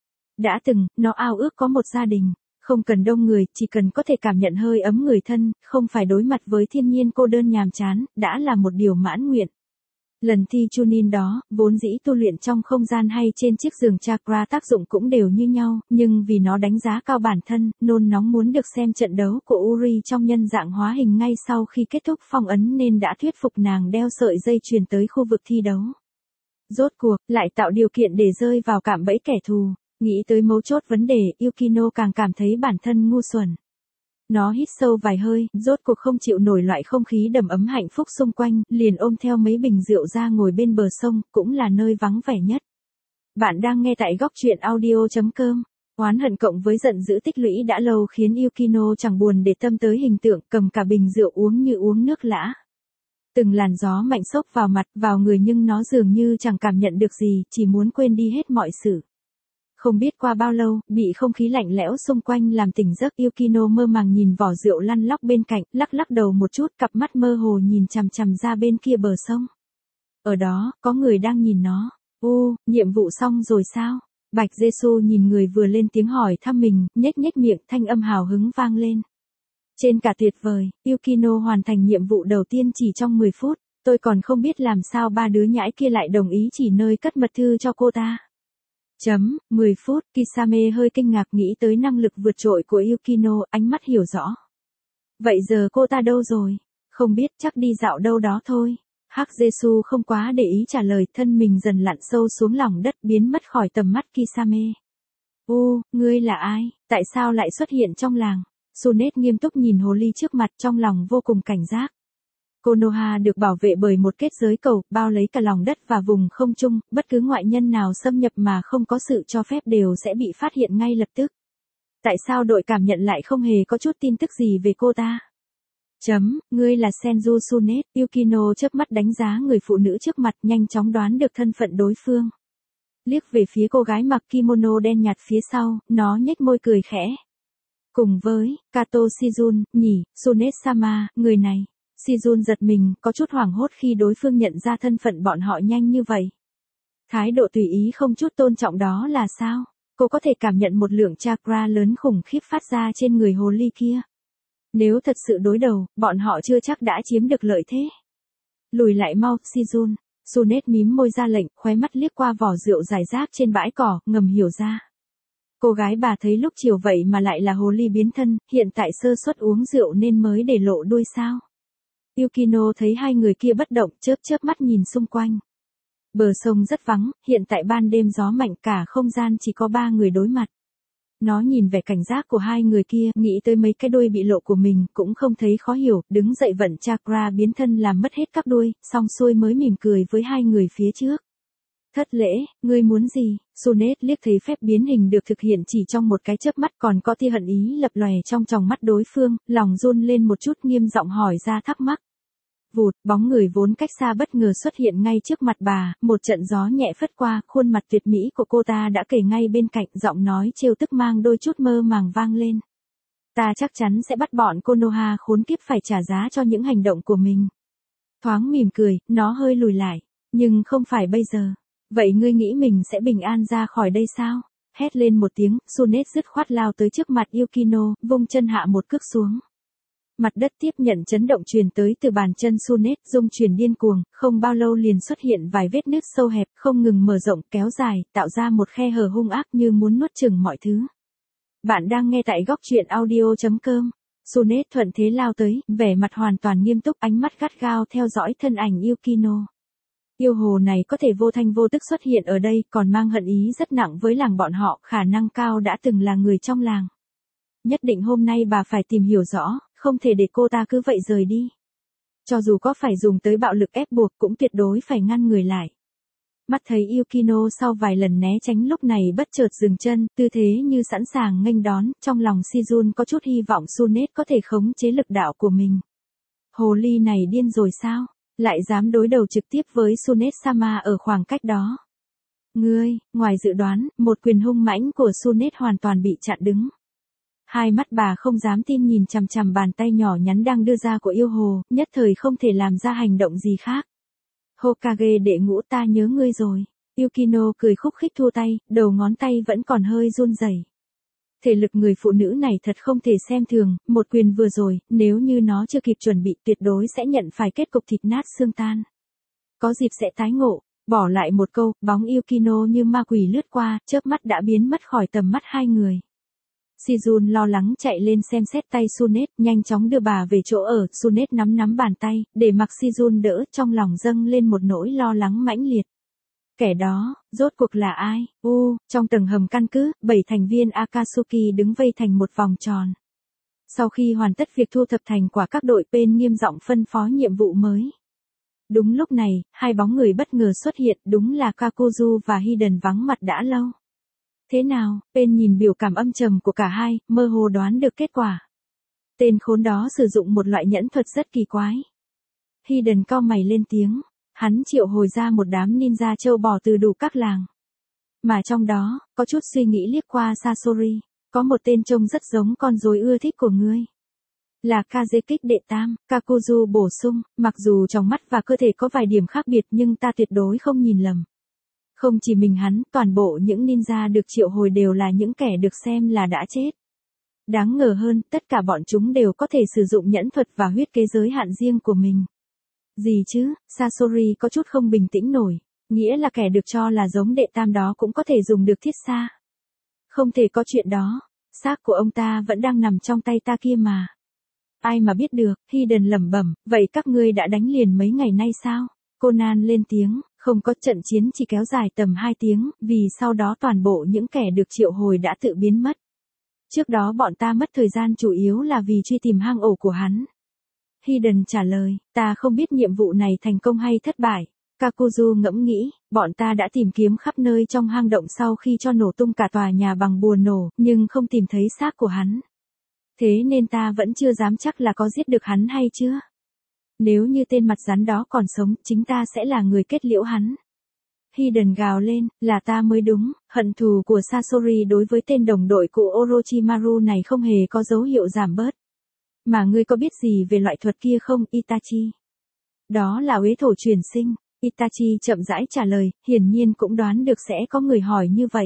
Đã từng, nó ao ước có một gia đình, không cần đông người, chỉ cần có thể cảm nhận hơi ấm người thân, không phải đối mặt với thiên nhiên cô đơn nhàm chán, đã là một điều mãn nguyện. Lần thi Chunin đó, vốn dĩ tu luyện trong không gian hay trên chiếc giường chakra tác dụng cũng đều như nhau, nhưng vì nó đánh giá cao bản thân, nôn nóng muốn được xem trận đấu của Uri trong nhân dạng hóa hình ngay sau khi kết thúc phong ấn nên đã thuyết phục nàng đeo sợi dây chuyền tới khu vực thi đấu. Rốt cuộc, lại tạo điều kiện để rơi vào cạm bẫy kẻ thù. Nghĩ tới mấu chốt vấn đề, Yukino càng cảm thấy bản thân ngu xuẩn. Nó hít sâu vài hơi, rốt cuộc không chịu nổi loại không khí đầm ấm hạnh phúc xung quanh, liền ôm theo mấy bình rượu ra ngồi bên bờ sông, cũng là nơi vắng vẻ nhất. Bạn đang nghe tại góc truyện audio.com. Oán hận cộng với giận dữ tích lũy đã lâu khiến Yukino chẳng buồn để tâm tới hình tượng, cầm cả bình rượu uống như uống nước lã. Từng làn gió mạnh xốc vào mặt, vào người nhưng nó dường như chẳng cảm nhận được gì, chỉ muốn quên đi hết mọi sự. Không biết qua bao lâu, bị không khí lạnh lẽo xung quanh làm tỉnh giấc, Yukino mơ màng nhìn vỏ rượu lăn lóc bên cạnh, lắc lắc đầu một chút, cặp mắt mơ hồ nhìn chằm chằm ra bên kia bờ sông. Ở đó, có người đang nhìn nó. Nhiệm vụ xong rồi sao? Bạch Giê-xu nhìn người vừa lên tiếng hỏi thăm mình, nhếch nhếch miệng, thanh âm hào hứng vang lên. Trên cả tuyệt vời, Yukino hoàn thành nhiệm vụ đầu tiên chỉ trong 10 phút, tôi còn không biết làm sao ba đứa nhãi kia lại đồng ý chỉ nơi cất mật thư cho cô ta. 10 phút, Kisame hơi kinh ngạc nghĩ tới năng lực vượt trội của Yukino, ánh mắt hiểu rõ. Vậy giờ cô ta đâu rồi? Không biết, chắc đi dạo đâu đó thôi. Hắc Giê-xu không quá để ý trả lời, thân mình dần lặn sâu xuống lòng đất, biến mất khỏi tầm mắt Kisame. Ngươi là ai? Tại sao lại xuất hiện trong làng? Sunet nghiêm túc nhìn hồ ly trước mặt, trong lòng vô cùng cảnh giác. Konoha được bảo vệ bởi một kết giới cầu, bao lấy cả lòng đất và vùng không trung, bất cứ ngoại nhân nào xâm nhập mà không có sự cho phép đều sẽ bị phát hiện ngay lập tức. Tại sao đội cảm nhận lại không hề có chút tin tức gì về cô ta? Ngươi là Senju Sunet, Yukino chớp mắt đánh giá người phụ nữ trước mặt, nhanh chóng đoán được thân phận đối phương. Liếc về phía cô gái mặc kimono đen nhạt phía sau, nó nhếch môi cười khẽ. Cùng với, Kato Shizun, nhỉ, Sunet-sama, người này. Shizun giật mình, có chút hoảng hốt khi đối phương nhận ra thân phận bọn họ nhanh như vậy. Thái độ tùy ý không chút tôn trọng đó là sao? Cô có thể cảm nhận một lượng chakra lớn khủng khiếp phát ra trên người hồ ly kia. Nếu thật sự đối đầu, bọn họ chưa chắc đã chiếm được lợi thế. Lùi lại mau, Sejun. Sunet mím môi ra lệnh, khóe mắt liếc qua vỏ rượu rải rác trên bãi cỏ, ngầm hiểu ra. Cô gái bà thấy lúc chiều vậy mà lại là hồ ly biến thân, hiện tại sơ suất uống rượu nên mới để lộ đuôi sao. Yukino thấy hai người kia bất động, chớp chớp mắt nhìn xung quanh. Bờ sông rất vắng, hiện tại ban đêm gió mạnh, cả không gian chỉ có 3 người đối mặt. Nó nhìn vẻ cảnh giác của hai người kia, nghĩ tới mấy cái đuôi bị lộ của mình, cũng không thấy khó hiểu, đứng dậy vận chakra biến thân làm mất hết các đuôi, xong xuôi mới mỉm cười với hai người phía trước. Thất lễ, ngươi muốn gì? Sunet liếc thấy phép biến hình được thực hiện chỉ trong một cái chớp mắt, còn có tia hận ý lập lòe trong tròng mắt đối phương, lòng run lên một chút, nghiêm giọng hỏi ra thắc mắc. Vụt, bóng người vốn cách xa bất ngờ xuất hiện ngay trước mặt bà, một trận gió nhẹ phất qua, khuôn mặt tuyệt mỹ của cô ta đã kể ngay bên cạnh, giọng nói trêu tức mang đôi chút mơ màng vang lên. Ta chắc chắn sẽ bắt bọn Konoha khốn kiếp phải trả giá cho những hành động của mình. Thoáng mỉm cười, nó hơi lùi lại, nhưng không phải bây giờ. Vậy ngươi nghĩ mình sẽ bình an ra khỏi đây sao? Hét lên một tiếng, Sunet dứt khoát lao tới trước mặt Yukino, vung chân hạ một cước xuống. Mặt đất tiếp nhận chấn động truyền tới từ bàn chân Sunet, rung chuyển điên cuồng, không bao lâu liền xuất hiện vài vết nứt sâu hẹp, không ngừng mở rộng, kéo dài, tạo ra một khe hở hung ác như muốn nuốt chửng mọi thứ. Bạn đang nghe tại góc truyện audio.com. Sunet thuận thế lao tới, vẻ mặt hoàn toàn nghiêm túc, ánh mắt gắt gao theo dõi thân ảnh Yukino. Yêu hồ này có thể vô thanh vô tức xuất hiện ở đây, còn mang hận ý rất nặng với làng bọn họ, khả năng cao đã từng là người trong làng. Nhất định hôm nay bà phải tìm hiểu rõ, không thể để cô ta cứ vậy rời đi. Cho dù có phải dùng tới bạo lực ép buộc cũng tuyệt đối phải ngăn người lại. Mắt thấy Yukino sau vài lần né tránh lúc này bất chợt dừng chân, tư thế như sẵn sàng nghênh đón, trong lòng Sejun có chút hy vọng Sunet có thể khống chế lực đạo của mình. Hồ ly này điên rồi sao? Lại dám đối đầu trực tiếp với Sunet-sama ở khoảng cách đó. Ngươi, ngoài dự đoán, một quyền hung mãnh của Sunet hoàn toàn bị chặn đứng. Hai mắt bà không dám tin nhìn chằm chằm bàn tay nhỏ nhắn đang đưa ra của yêu hồ, nhất thời không thể làm ra hành động gì khác. Hokage đệ ngũ, ta nhớ ngươi rồi. Yukino cười khúc khích thua tay, đầu ngón tay vẫn còn hơi run rẩy. Thể lực người phụ nữ này thật không thể xem thường, một quyền vừa rồi, nếu như nó chưa kịp chuẩn bị tuyệt đối sẽ nhận phải kết cục thịt nát xương tan. Có dịp sẽ tái ngộ, bỏ lại một câu, bóng Yukino như ma quỷ lướt qua, chớp mắt đã biến mất khỏi tầm mắt hai người. Sejun lo lắng chạy lên xem xét tay Sunet, nhanh chóng đưa bà về chỗ ở, Sunet nắm bàn tay, để mặc Sejun đỡ, trong lòng dâng lên một nỗi lo lắng mãnh liệt. Kẻ đó, rốt cuộc là ai? Trong tầng hầm căn cứ, 7 thành viên Akatsuki đứng vây thành một vòng tròn. Sau khi hoàn tất việc thu thập thành quả, các đội Pain nghiêm giọng phân phó nhiệm vụ mới. Đúng lúc này, hai bóng người bất ngờ xuất hiện, đúng là Kakuzu và Hiden vắng mặt đã lâu. Thế nào? Pain nhìn biểu cảm âm trầm của cả hai, mơ hồ đoán được kết quả. Tên khốn đó sử dụng một loại nhẫn thuật rất kỳ quái. Hiden cau mày lên tiếng. Hắn triệu hồi ra một đám ninja châu bò từ đủ các làng. Mà trong đó, có chút suy nghĩ liếc qua Sasori. Có một tên trông rất giống con rối ưa thích của ngươi. Là Kazekik đệ tam, Kakuzu bổ sung, mặc dù trong mắt và cơ thể có vài điểm khác biệt nhưng ta tuyệt đối không nhìn lầm. Không chỉ mình hắn, toàn bộ những ninja được triệu hồi đều là những kẻ được xem là đã chết. Đáng ngờ hơn, tất cả bọn chúng đều có thể sử dụng nhẫn thuật và huyết kế giới hạn riêng của mình. Gì chứ? Sasori có chút không bình tĩnh nổi. Nghĩa là kẻ được cho là giống đệ tam đó cũng có thể dùng được thiết xa. Không thể có chuyện đó. Xác của ông ta vẫn đang nằm trong tay ta kia mà. Ai mà biết được, Hiden lẩm bẩm, vậy các ngươi đã đánh liền mấy ngày nay sao? Conan lên tiếng, không có, trận chiến chỉ kéo dài tầm 2 tiếng, vì sau đó toàn bộ những kẻ được triệu hồi đã tự biến mất. Trước đó bọn ta mất thời gian chủ yếu là vì truy tìm hang ổ của hắn. Hiden trả lời, ta không biết nhiệm vụ này thành công hay thất bại. Kakuzu ngẫm nghĩ, bọn ta đã tìm kiếm khắp nơi trong hang động sau khi cho nổ tung cả tòa nhà bằng bùa nổ, nhưng không tìm thấy xác của hắn. Thế nên ta vẫn chưa dám chắc là có giết được hắn hay chưa. Nếu như tên mặt rắn đó còn sống, chính ta sẽ là người kết liễu hắn. Hiden gào lên, là ta mới đúng, hận thù của Sasori đối với tên đồng đội của Orochimaru này không hề có dấu hiệu giảm bớt. Mà ngươi có biết gì về loại thuật kia không, Itachi? Đó là uế thổ truyền sinh. Itachi chậm rãi trả lời, hiển nhiên cũng đoán được sẽ có người hỏi như vậy.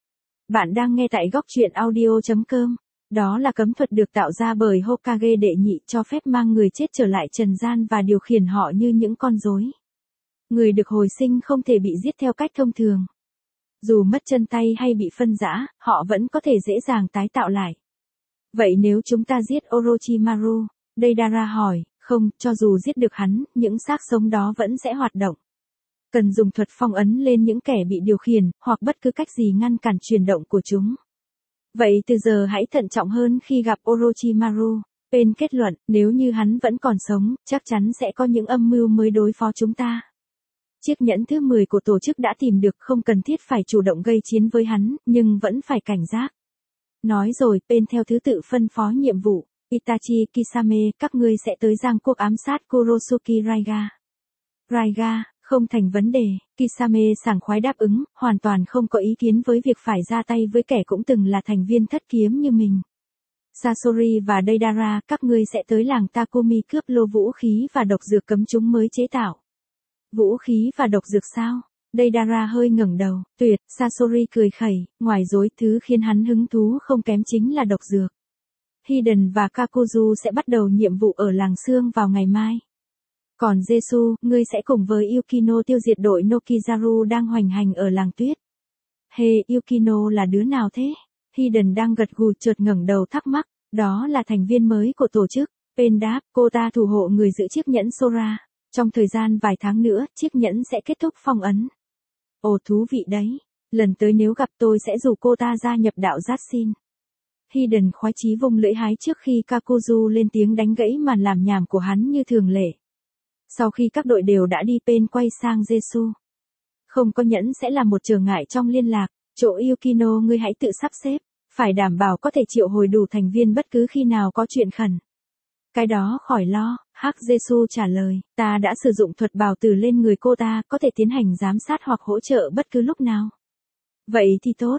Bạn đang nghe tại góc truyện audio.com. Đó là cấm thuật được tạo ra bởi Hokage đệ nhị cho phép mang người chết trở lại trần gian và điều khiển họ như những con rối. Người được hồi sinh không thể bị giết theo cách thông thường. Dù mất chân tay hay bị phân rã, họ vẫn có thể dễ dàng tái tạo lại. Vậy nếu chúng ta giết Orochimaru? Deidara hỏi, không, cho dù giết được hắn, những xác sống đó vẫn sẽ hoạt động. Cần dùng thuật phong ấn lên những kẻ bị điều khiển, hoặc bất cứ cách gì ngăn cản chuyển động của chúng. Vậy từ giờ hãy thận trọng hơn khi gặp Orochimaru. Pain kết luận, nếu như hắn vẫn còn sống, chắc chắn sẽ có những âm mưu mới đối phó chúng ta. Chiếc nhẫn thứ 10 của tổ chức đã tìm được, không cần thiết phải chủ động gây chiến với hắn, nhưng vẫn phải cảnh giác. Nói rồi, Pain theo thứ tự phân phó nhiệm vụ. Itachi, Kisame, các ngươi sẽ tới Giang Quốc ám sát Kurosuke Raiga. Raiga, không thành vấn đề, Kisame sảng khoái đáp ứng, hoàn toàn không có ý kiến với việc phải ra tay với kẻ cũng từng là thành viên thất kiếm như mình. Sasori và Deidara, các ngươi sẽ tới làng Takumi cướp lô vũ khí và độc dược cấm chúng mới chế tạo. Vũ khí và độc dược sao? Deidara hơi ngẩng đầu, tuyệt, Sasori cười khẩy, ngoài dối, thứ khiến hắn hứng thú không kém chính là độc dược. Hiden và Kakuzu sẽ bắt đầu nhiệm vụ ở làng xương vào ngày mai. Còn Jesu, ngươi sẽ cùng với Yukino tiêu diệt đội Nokizaru đang hoành hành ở làng tuyết. Hey, Yukino là đứa nào thế? Hiden đang gật gù chợt ngẩng đầu thắc mắc, đó là thành viên mới của tổ chức. Pain đáp, cô ta thủ hộ người giữ chiếc nhẫn Sora. Trong thời gian vài tháng nữa, chiếc nhẫn sẽ kết thúc phong ấn. Ồ, thú vị đấy. Lần tới nếu gặp tôi sẽ rủ cô ta gia nhập đạo Zatsin. Hiden khoái chí vung lưỡi hái trước khi Kakuzu lên tiếng đánh gãy màn làm nhảm của hắn như thường lệ. Sau khi các đội đều đã đi, Pain quay sang Jesu. Không có nhẫn sẽ là một trở ngại trong liên lạc, chỗ Yukino ngươi hãy tự sắp xếp, phải đảm bảo có thể triệu hồi đủ thành viên bất cứ khi nào có chuyện khẩn. Cái đó khỏi lo, Hắc Jesu trả lời, ta đã sử dụng thuật bào tử lên người cô ta, có thể tiến hành giám sát hoặc hỗ trợ bất cứ lúc nào. Vậy thì tốt,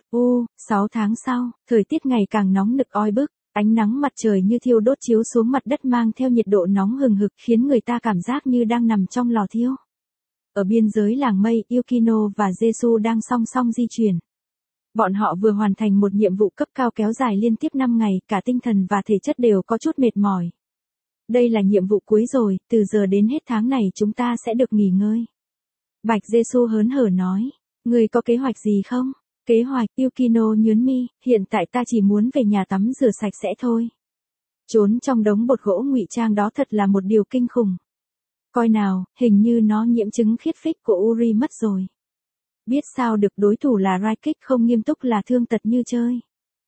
6 tháng sau, thời tiết ngày càng nóng nực oi bức, ánh nắng mặt trời như thiêu đốt chiếu xuống mặt đất mang theo nhiệt độ nóng hừng hực khiến người ta cảm giác như đang nằm trong lò thiêu. Ở biên giới làng mây, Yukino và Jesu đang song song di chuyển. Bọn họ vừa hoàn thành một nhiệm vụ cấp cao kéo dài liên tiếp 5 ngày, cả tinh thần và thể chất đều có chút mệt mỏi. Đây là nhiệm vụ cuối rồi, từ giờ đến hết tháng này chúng ta sẽ được nghỉ ngơi. Bạch Jesu hớn hở nói, người có kế hoạch gì không? Kế hoạch, Yukino nhướng mi, hiện tại ta chỉ muốn về nhà tắm rửa sạch sẽ thôi. Trốn trong đống bột gỗ ngụy trang đó thật là một điều kinh khủng. Coi nào, hình như nó nhiễm chứng khiết phích của Uri mất rồi. Biết sao được, đối thủ là Raikik, không nghiêm túc là thương tật như chơi.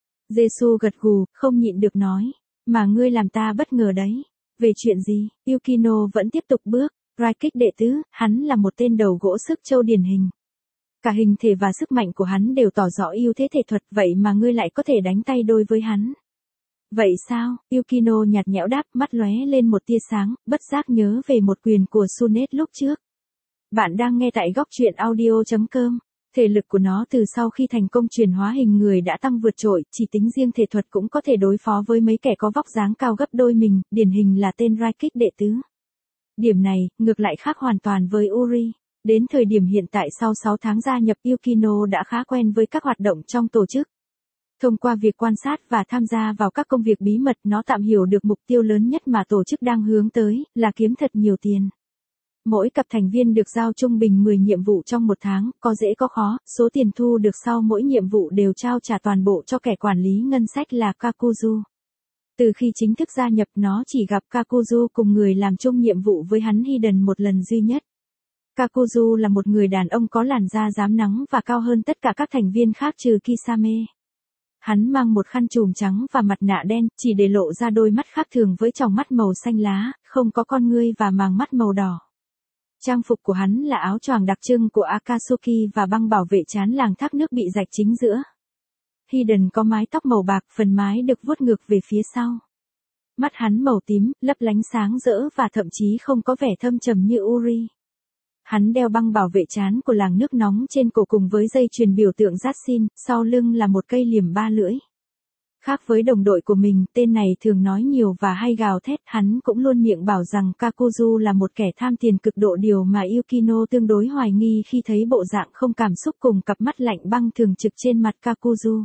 Jesu gật gù, không nhịn được nói, mà ngươi làm ta bất ngờ đấy. Về chuyện gì? Yukino vẫn tiếp tục bước, Raikik đệ tứ, hắn là một tên đầu gỗ sức châu điển hình. Cả hình thể và sức mạnh của hắn đều tỏ rõ ưu thế thể thuật, vậy mà ngươi lại có thể đánh tay đôi với hắn. Vậy sao? Yukino nhạt nhẽo đáp, mắt lóe lên một tia sáng, bất giác nhớ về một quyền của Sunet lúc trước. Bạn đang nghe tại góc truyện audio.com. Thể lực của nó từ sau khi thành công chuyển hóa hình người đã tăng vượt trội, chỉ tính riêng thể thuật cũng có thể đối phó với mấy kẻ có vóc dáng cao gấp đôi mình, điển hình là tên Raikik đệ tứ. Điểm này, ngược lại khác hoàn toàn với Uri. Đến thời điểm hiện tại sau 6 tháng gia nhập, Yukino đã khá quen với các hoạt động trong tổ chức. Thông qua việc quan sát và tham gia vào các công việc bí mật, nó tạm hiểu được mục tiêu lớn nhất mà tổ chức đang hướng tới, là kiếm thật nhiều tiền. Mỗi cặp thành viên được giao trung bình 10 nhiệm vụ trong một tháng, có dễ có khó, số tiền thu được sau mỗi nhiệm vụ đều trao trả toàn bộ cho kẻ quản lý ngân sách là Kakuzu. Từ khi chính thức gia nhập, nó chỉ gặp Kakuzu cùng người làm chung nhiệm vụ với hắn Hiden một lần duy nhất. Kakuzu là một người đàn ông có làn da rám nắng và cao hơn tất cả các thành viên khác trừ Kisame. Hắn mang một khăn trùm trắng và mặt nạ đen, chỉ để lộ ra đôi mắt khác thường với tròng mắt màu xanh lá, không có con ngươi và màng mắt màu đỏ. Trang phục của hắn là áo choàng đặc trưng của Akatsuki và băng bảo vệ trán làng thác nước bị rạch chính giữa. Hiden có mái tóc màu bạc, phần mái được vuốt ngược về phía sau. Mắt hắn màu tím, lấp lánh sáng rỡ và thậm chí không có vẻ thâm trầm như Uri. Hắn đeo băng bảo vệ trán của làng nước nóng trên cổ cùng với dây chuyền biểu tượng Zatsin, sau lưng là một cây liềm ba lưỡi. Khác với đồng đội của mình, tên này thường nói nhiều và hay gào thét, hắn cũng luôn miệng bảo rằng Kakuzu là một kẻ tham tiền cực độ, điều mà Yukino tương đối hoài nghi khi thấy bộ dạng không cảm xúc cùng cặp mắt lạnh băng thường trực trên mặt Kakuzu.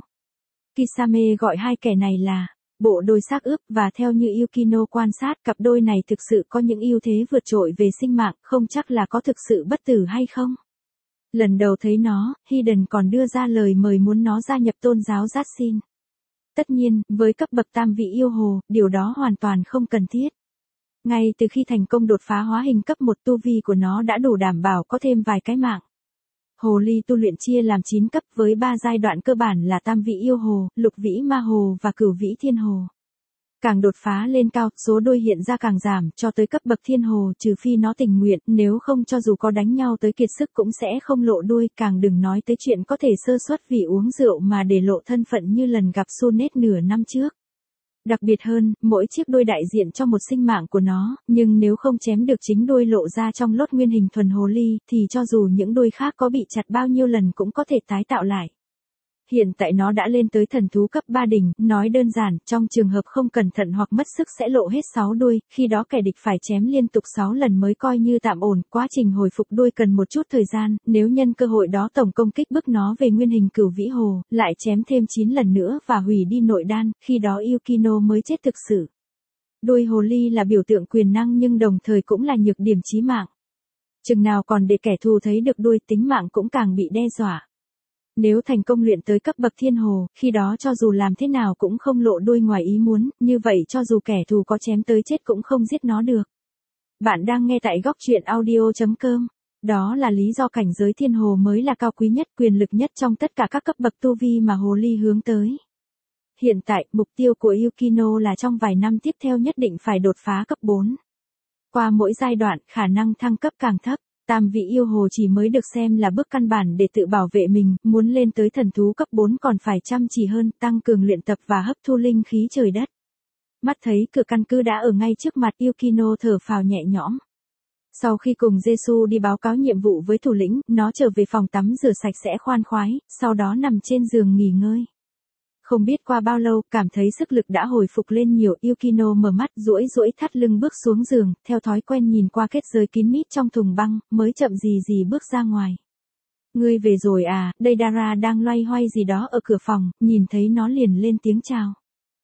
Kisame gọi hai kẻ này là bộ đôi xác ướp, và theo như Yukino quan sát, cặp đôi này thực sự có những ưu thế vượt trội về sinh mạng, không chắc là có thực sự bất tử hay không. Lần đầu thấy nó, Hiden còn đưa ra lời mời muốn nó gia nhập tôn giáo Jashin. Tất nhiên, với cấp bậc tam vị yêu hồ, điều đó hoàn toàn không cần thiết. Ngay từ khi thành công đột phá hóa hình cấp 1, tu vi của nó đã đủ đảm bảo có thêm vài cái mạng. Hồ ly tu luyện chia làm 9 cấp với 3 giai đoạn cơ bản là tam vị yêu hồ, lục vĩ ma hồ và cửu vĩ thiên hồ. Càng đột phá lên cao, số đôi hiện ra càng giảm, cho tới cấp bậc thiên hồ, trừ phi nó tình nguyện, nếu không cho dù có đánh nhau tới kiệt sức cũng sẽ không lộ đuôi, càng đừng nói tới chuyện có thể sơ suất vì uống rượu mà để lộ thân phận như lần gặp Sunet nửa năm trước. Đặc biệt hơn, mỗi chiếc đuôi đại diện cho một sinh mạng của nó, nhưng nếu không chém được chính đuôi lộ ra trong lốt nguyên hình thuần hồ ly, thì cho dù những đuôi khác có bị chặt bao nhiêu lần cũng có thể tái tạo lại. Hiện tại nó đã lên tới thần thú cấp 3 đỉnh, nói đơn giản, trong trường hợp không cẩn thận hoặc mất sức sẽ lộ hết 6 đuôi, khi đó kẻ địch phải chém liên tục 6 lần mới coi như tạm ổn, quá trình hồi phục đuôi cần một chút thời gian, nếu nhân cơ hội đó tổng công kích bức nó về nguyên hình cửu vĩ hồ, lại chém thêm 9 lần nữa và hủy đi nội đan, khi đó Yukino mới chết thực sự. Đuôi hồ ly là biểu tượng quyền năng nhưng đồng thời cũng là nhược điểm chí mạng. Chừng nào còn để kẻ thù thấy được đuôi, tính mạng cũng càng bị đe dọa. Nếu thành công luyện tới cấp bậc thiên hồ, khi đó cho dù làm thế nào cũng không lộ đuôi ngoài ý muốn, như vậy cho dù kẻ thù có chém tới chết cũng không giết nó được. Bạn đang nghe tại góc truyện audio.com. Đó là lý do cảnh giới thiên hồ mới là cao quý nhất, quyền lực nhất trong tất cả các cấp bậc tu vi mà hồ ly hướng tới. Hiện tại, mục tiêu của Yukino là trong vài năm tiếp theo nhất định phải đột phá cấp 4. Qua mỗi giai đoạn, khả năng thăng cấp càng thấp. Tam vị yêu hồ chỉ mới được xem là bước căn bản để tự bảo vệ mình, muốn lên tới thần thú cấp 4 còn phải chăm chỉ hơn, tăng cường luyện tập và hấp thu linh khí trời đất. Mắt thấy cửa căn cứ đã ở ngay trước mặt, Yukino thở phào nhẹ nhõm. Sau khi cùng Jesu đi báo cáo nhiệm vụ với thủ lĩnh, nó trở về phòng tắm rửa sạch sẽ khoan khoái, sau đó nằm trên giường nghỉ ngơi. Không biết qua bao lâu, cảm thấy sức lực đã hồi phục lên nhiều, Yukino mở mắt, duỗi thắt lưng bước xuống giường, theo thói quen nhìn qua kết giới kín mít trong thùng băng, mới chậm gì bước ra ngoài. Ngươi về rồi à, Deidara đang loay hoay gì đó ở cửa phòng, nhìn thấy nó liền lên tiếng chào.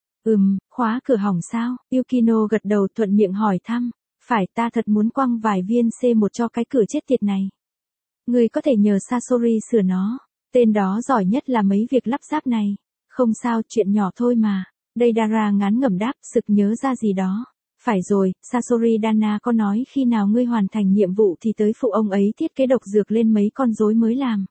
Khóa cửa hỏng sao? Yukino gật đầu thuận miệng hỏi thăm. Phải, ta thật muốn quăng vài viên C1 cho cái cửa chết tiệt này. Ngươi có thể nhờ Sasori sửa nó, tên đó giỏi nhất là mấy việc lắp ráp này. Không sao, chuyện nhỏ thôi mà. Deidara ngán ngẩm đáp, sực nhớ ra gì đó. Phải rồi, Sasori Dana có nói khi nào ngươi hoàn thành nhiệm vụ thì tới phụ ông ấy thiết kế độc dược lên mấy con rối mới làm.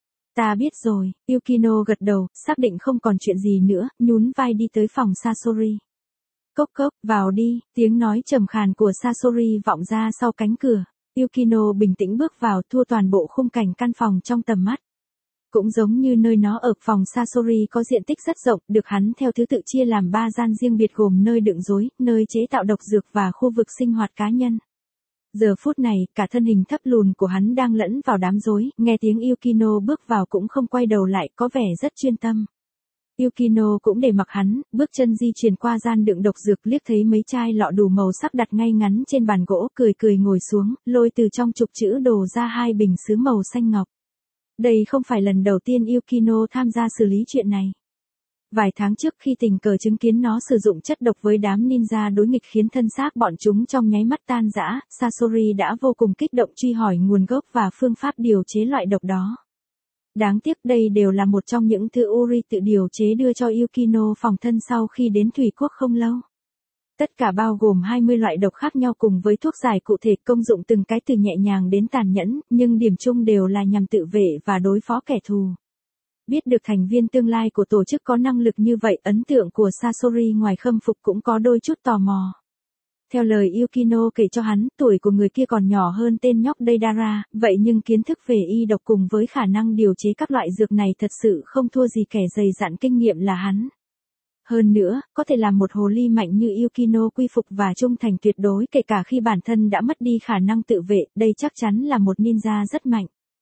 Ta biết rồi, Yukino gật đầu, xác định không còn chuyện gì nữa, nhún vai đi tới phòng Sasori. Cốc cốc, vào đi, tiếng nói trầm khàn của Sasori vọng ra sau cánh cửa. Yukino bình tĩnh bước vào, thua toàn bộ khung cảnh căn phòng trong tầm mắt. Cũng giống như nơi nó ở, phòng Sasori có diện tích rất rộng, được hắn theo thứ tự chia làm 3 gian riêng biệt gồm nơi đựng rối, nơi chế tạo độc dược và khu vực sinh hoạt cá nhân. Giờ phút này, cả thân hình thấp lùn của hắn đang lẫn vào đám rối, nghe tiếng Yukino bước vào cũng không quay đầu lại, có vẻ rất chuyên tâm. Yukino cũng để mặc hắn, bước chân di chuyển qua gian đựng độc dược, liếc thấy mấy chai lọ đủ màu sắc đặt ngay ngắn trên bàn gỗ, cười ngồi xuống, lôi từ trong trục chữ đồ ra 2 bình sứ màu xanh ngọc. Đây không phải lần đầu tiên Yukino tham gia xử lý chuyện này. Vài tháng trước khi tình cờ chứng kiến nó sử dụng chất độc với đám ninja đối nghịch khiến thân xác bọn chúng trong nháy mắt tan rã, Sasori đã vô cùng kích động truy hỏi nguồn gốc và phương pháp điều chế loại độc đó. Đáng tiếc đây đều là một trong những thứ Uri tự điều chế đưa cho Yukino phòng thân sau khi đến Thủy Quốc không lâu. Tất cả bao gồm 20 loại độc khác nhau cùng với thuốc giải cụ thể, công dụng từng cái từ nhẹ nhàng đến tàn nhẫn, nhưng điểm chung đều là nhằm tự vệ và đối phó kẻ thù. Biết được thành viên tương lai của tổ chức có năng lực như vậy, ấn tượng của Sasori ngoài khâm phục cũng có đôi chút tò mò. Theo lời Yukino kể cho hắn, tuổi của người kia còn nhỏ hơn tên nhóc Deidara, vậy nhưng kiến thức về y độc cùng với khả năng điều chế các loại dược này thật sự không thua gì kẻ dày dặn kinh nghiệm là hắn. Hơn nữa, có thể làm một hồ ly mạnh như Yukino quy phục và trung thành tuyệt đối kể cả khi bản thân đã mất đi khả năng tự vệ, đây chắc chắn là một ninja rất mạnh.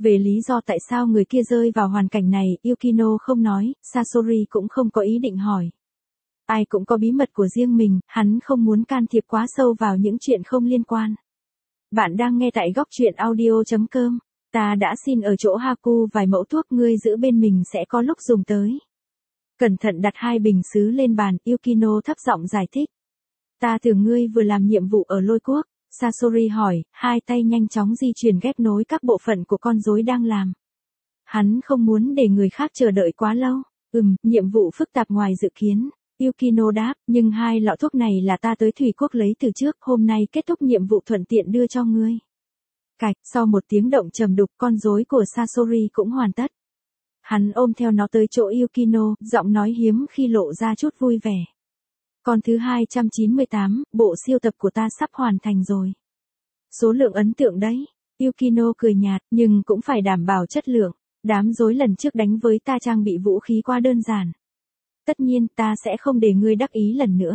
Về lý do tại sao người kia rơi vào hoàn cảnh này, Yukino không nói, Sasori cũng không có ý định hỏi. Ai cũng có bí mật của riêng mình, hắn không muốn can thiệp quá sâu vào những chuyện không liên quan. Bạn đang nghe tại góc truyện audio.com. Ta đã xin ở chỗ Haku vài mẫu thuốc, ngươi giữ bên mình sẽ có lúc dùng tới. Cẩn thận đặt 2 bình sứ lên bàn, Yukino thấp giọng giải thích. Ta tưởng ngươi vừa làm nhiệm vụ ở Lôi Quốc. Sasori hỏi, hai tay nhanh chóng di chuyển ghép nối các bộ phận của con rối đang làm. Hắn không muốn để người khác chờ đợi quá lâu. Nhiệm vụ phức tạp ngoài dự kiến. Yukino đáp, nhưng 2 lọ thuốc này là ta tới Thủy Quốc lấy từ trước, hôm nay kết thúc nhiệm vụ thuận tiện đưa cho ngươi. Cạch, sau một tiếng động trầm đục, con rối của Sasori cũng hoàn tất. Hắn ôm theo nó tới chỗ Yukino, giọng nói hiếm khi lộ ra chút vui vẻ. Con thứ 298, bộ siêu tập của ta sắp hoàn thành rồi. Số lượng ấn tượng đấy. Yukino cười nhạt, nhưng cũng phải đảm bảo chất lượng. Đám rối lần trước đánh với ta trang bị vũ khí quá đơn giản. Tất nhiên ta sẽ không để ngươi đắc ý lần nữa.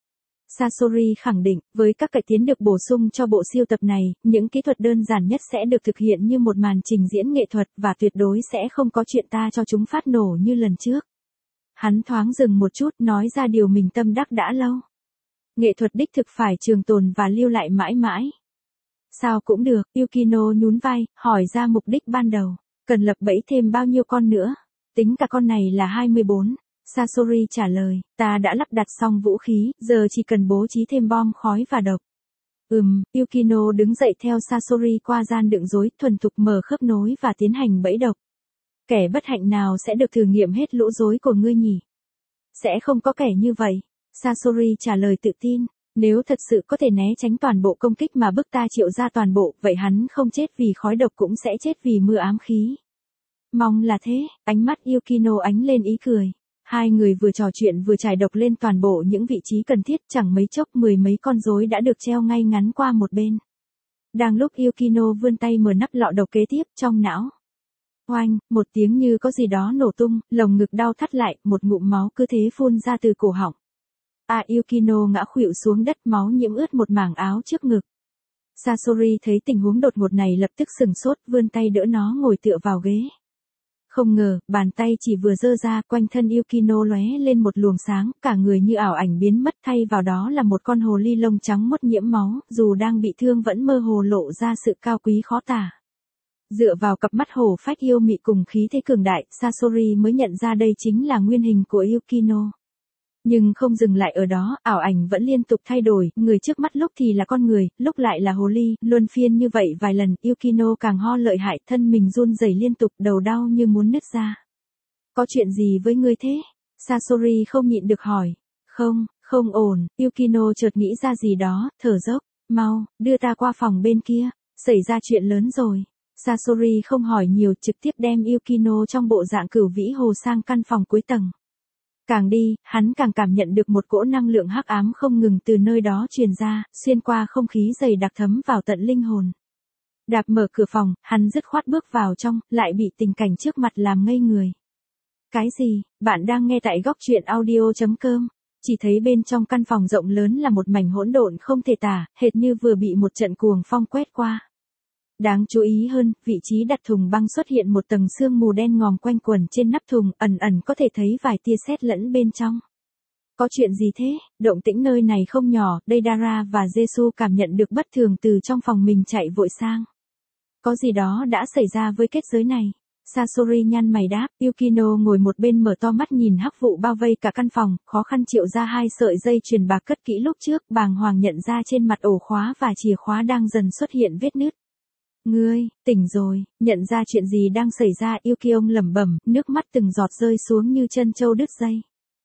Sasori khẳng định, với các cải tiến được bổ sung cho bộ siêu tập này, những kỹ thuật đơn giản nhất sẽ được thực hiện như một màn trình diễn nghệ thuật và tuyệt đối sẽ không có chuyện ta cho chúng phát nổ như lần trước. Hắn thoáng dừng một chút, nói ra điều mình tâm đắc đã lâu. Nghệ thuật đích thực phải trường tồn và lưu lại mãi mãi. Sao cũng được, Yukino nhún vai, hỏi ra mục đích ban đầu. Cần lập bẫy thêm bao nhiêu con nữa? Tính cả con này là 24. Sasori trả lời, ta đã lắp đặt xong vũ khí, giờ chỉ cần bố trí thêm bom khói và độc. Yukino đứng dậy theo Sasori qua gian đựng rối, thuần thục mở khớp nối và tiến hành bẫy độc. Kẻ bất hạnh nào sẽ được thử nghiệm hết lũ rối của ngươi nhỉ? Sẽ không có kẻ như vậy. Sasori trả lời tự tin. Nếu thật sự có thể né tránh toàn bộ công kích mà bức ta triệu ra toàn bộ, vậy hắn không chết vì khói độc cũng sẽ chết vì mưa ám khí. Mong là thế, ánh mắt Yukino ánh lên ý cười. Hai người vừa trò chuyện vừa trải độc lên toàn bộ những vị trí cần thiết, chẳng mấy chốc 10 mấy con rối đã được treo ngay ngắn qua một bên. Đang lúc Yukino vươn tay mở nắp lọ độc kế tiếp, trong não. Oanh, một tiếng như có gì đó nổ tung, lồng ngực đau thắt lại, một ngụm máu cứ thế phun ra từ cổ họng. Yukino ngã khuỵu xuống đất, máu nhiễm ướt một mảng áo trước ngực. Sasori thấy tình huống đột ngột này lập tức sừng sốt, vươn tay đỡ nó ngồi tựa vào ghế. Không ngờ, bàn tay chỉ vừa giơ ra, quanh thân Yukino lóe lên một luồng sáng, cả người như ảo ảnh biến mất, thay vào đó là một con hồ ly lông trắng muốt nhiễm máu, dù đang bị thương vẫn mơ hồ lộ ra sự cao quý khó tả. Dựa vào cặp mắt hổ phách yêu mị cùng khí thế cường đại, Sasori mới nhận ra đây chính là nguyên hình của Yukino. Nhưng không dừng lại ở đó, ảo ảnh vẫn liên tục thay đổi, người trước mắt lúc thì là con người, lúc lại là hồ ly, luân phiên như vậy vài lần, Yukino càng ho lợi hại, thân mình run rẩy liên tục, đầu đau như muốn nứt ra. Có chuyện gì với ngươi thế? Sasori không nhịn được hỏi. Không ổn, Yukino chợt nghĩ ra gì đó, thở dốc, mau, đưa ta qua phòng bên kia, xảy ra chuyện lớn rồi. Sasori không hỏi nhiều, trực tiếp đem Yukino trong bộ dạng cửu vĩ hồ sang căn phòng cuối tầng. Càng đi, hắn càng cảm nhận được một cỗ năng lượng hắc ám không ngừng từ nơi đó truyền ra, xuyên qua không khí dày đặc thấm vào tận linh hồn. Đạp mở cửa phòng, hắn dứt khoát bước vào trong, lại bị tình cảnh trước mặt làm ngây người. Cái gì? Bạn đang nghe tại góc truyện audio.com. Chỉ thấy bên trong căn phòng rộng lớn là một mảnh hỗn độn không thể tả, hệt như vừa bị một trận cuồng phong quét qua. Đáng chú ý hơn, vị trí đặt thùng băng xuất hiện một tầng sương mù đen ngòm quanh quẩn trên nắp thùng, ẩn ẩn có thể thấy vài tia sét lẫn bên trong. Có chuyện gì thế? Động tĩnh nơi này không nhỏ, Deidara và Jesu cảm nhận được bất thường từ trong phòng mình chạy vội sang. Có gì đó đã xảy ra với kết giới này. Sasori nhăn mày đáp, Yukino ngồi một bên mở to mắt nhìn hắc vụ bao vây cả căn phòng, khó khăn triệu ra 2 sợi dây chuyền bạc cất kỹ lúc trước, bàng hoàng nhận ra trên mặt ổ khóa và chìa khóa đang dần xuất hiện vết nứt. Ngươi, tỉnh rồi, nhận ra chuyện gì đang xảy ra, Yukino lẩm bẩm, nước mắt từng giọt rơi xuống như chân trâu đứt dây.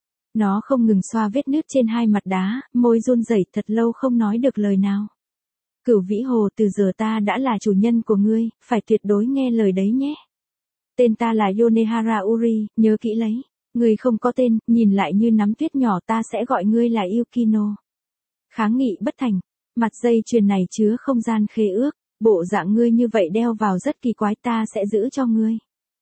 Nó không ngừng xoa vết nứt trên 2 mặt đá, môi run rẩy thật lâu không nói được lời nào. Cửu vĩ hồ, từ giờ ta đã là chủ nhân của ngươi, phải tuyệt đối nghe lời đấy nhé. Tên ta là Yonehara Uri, nhớ kỹ lấy. Ngươi không có tên, nhìn lại như nắm tuyết nhỏ, ta sẽ gọi ngươi là Yukino. Kháng nghị bất thành. Mặt dây chuyền này chứa không gian khế ước. Bộ dạng ngươi như vậy đeo vào rất kỳ quái, ta sẽ giữ cho ngươi.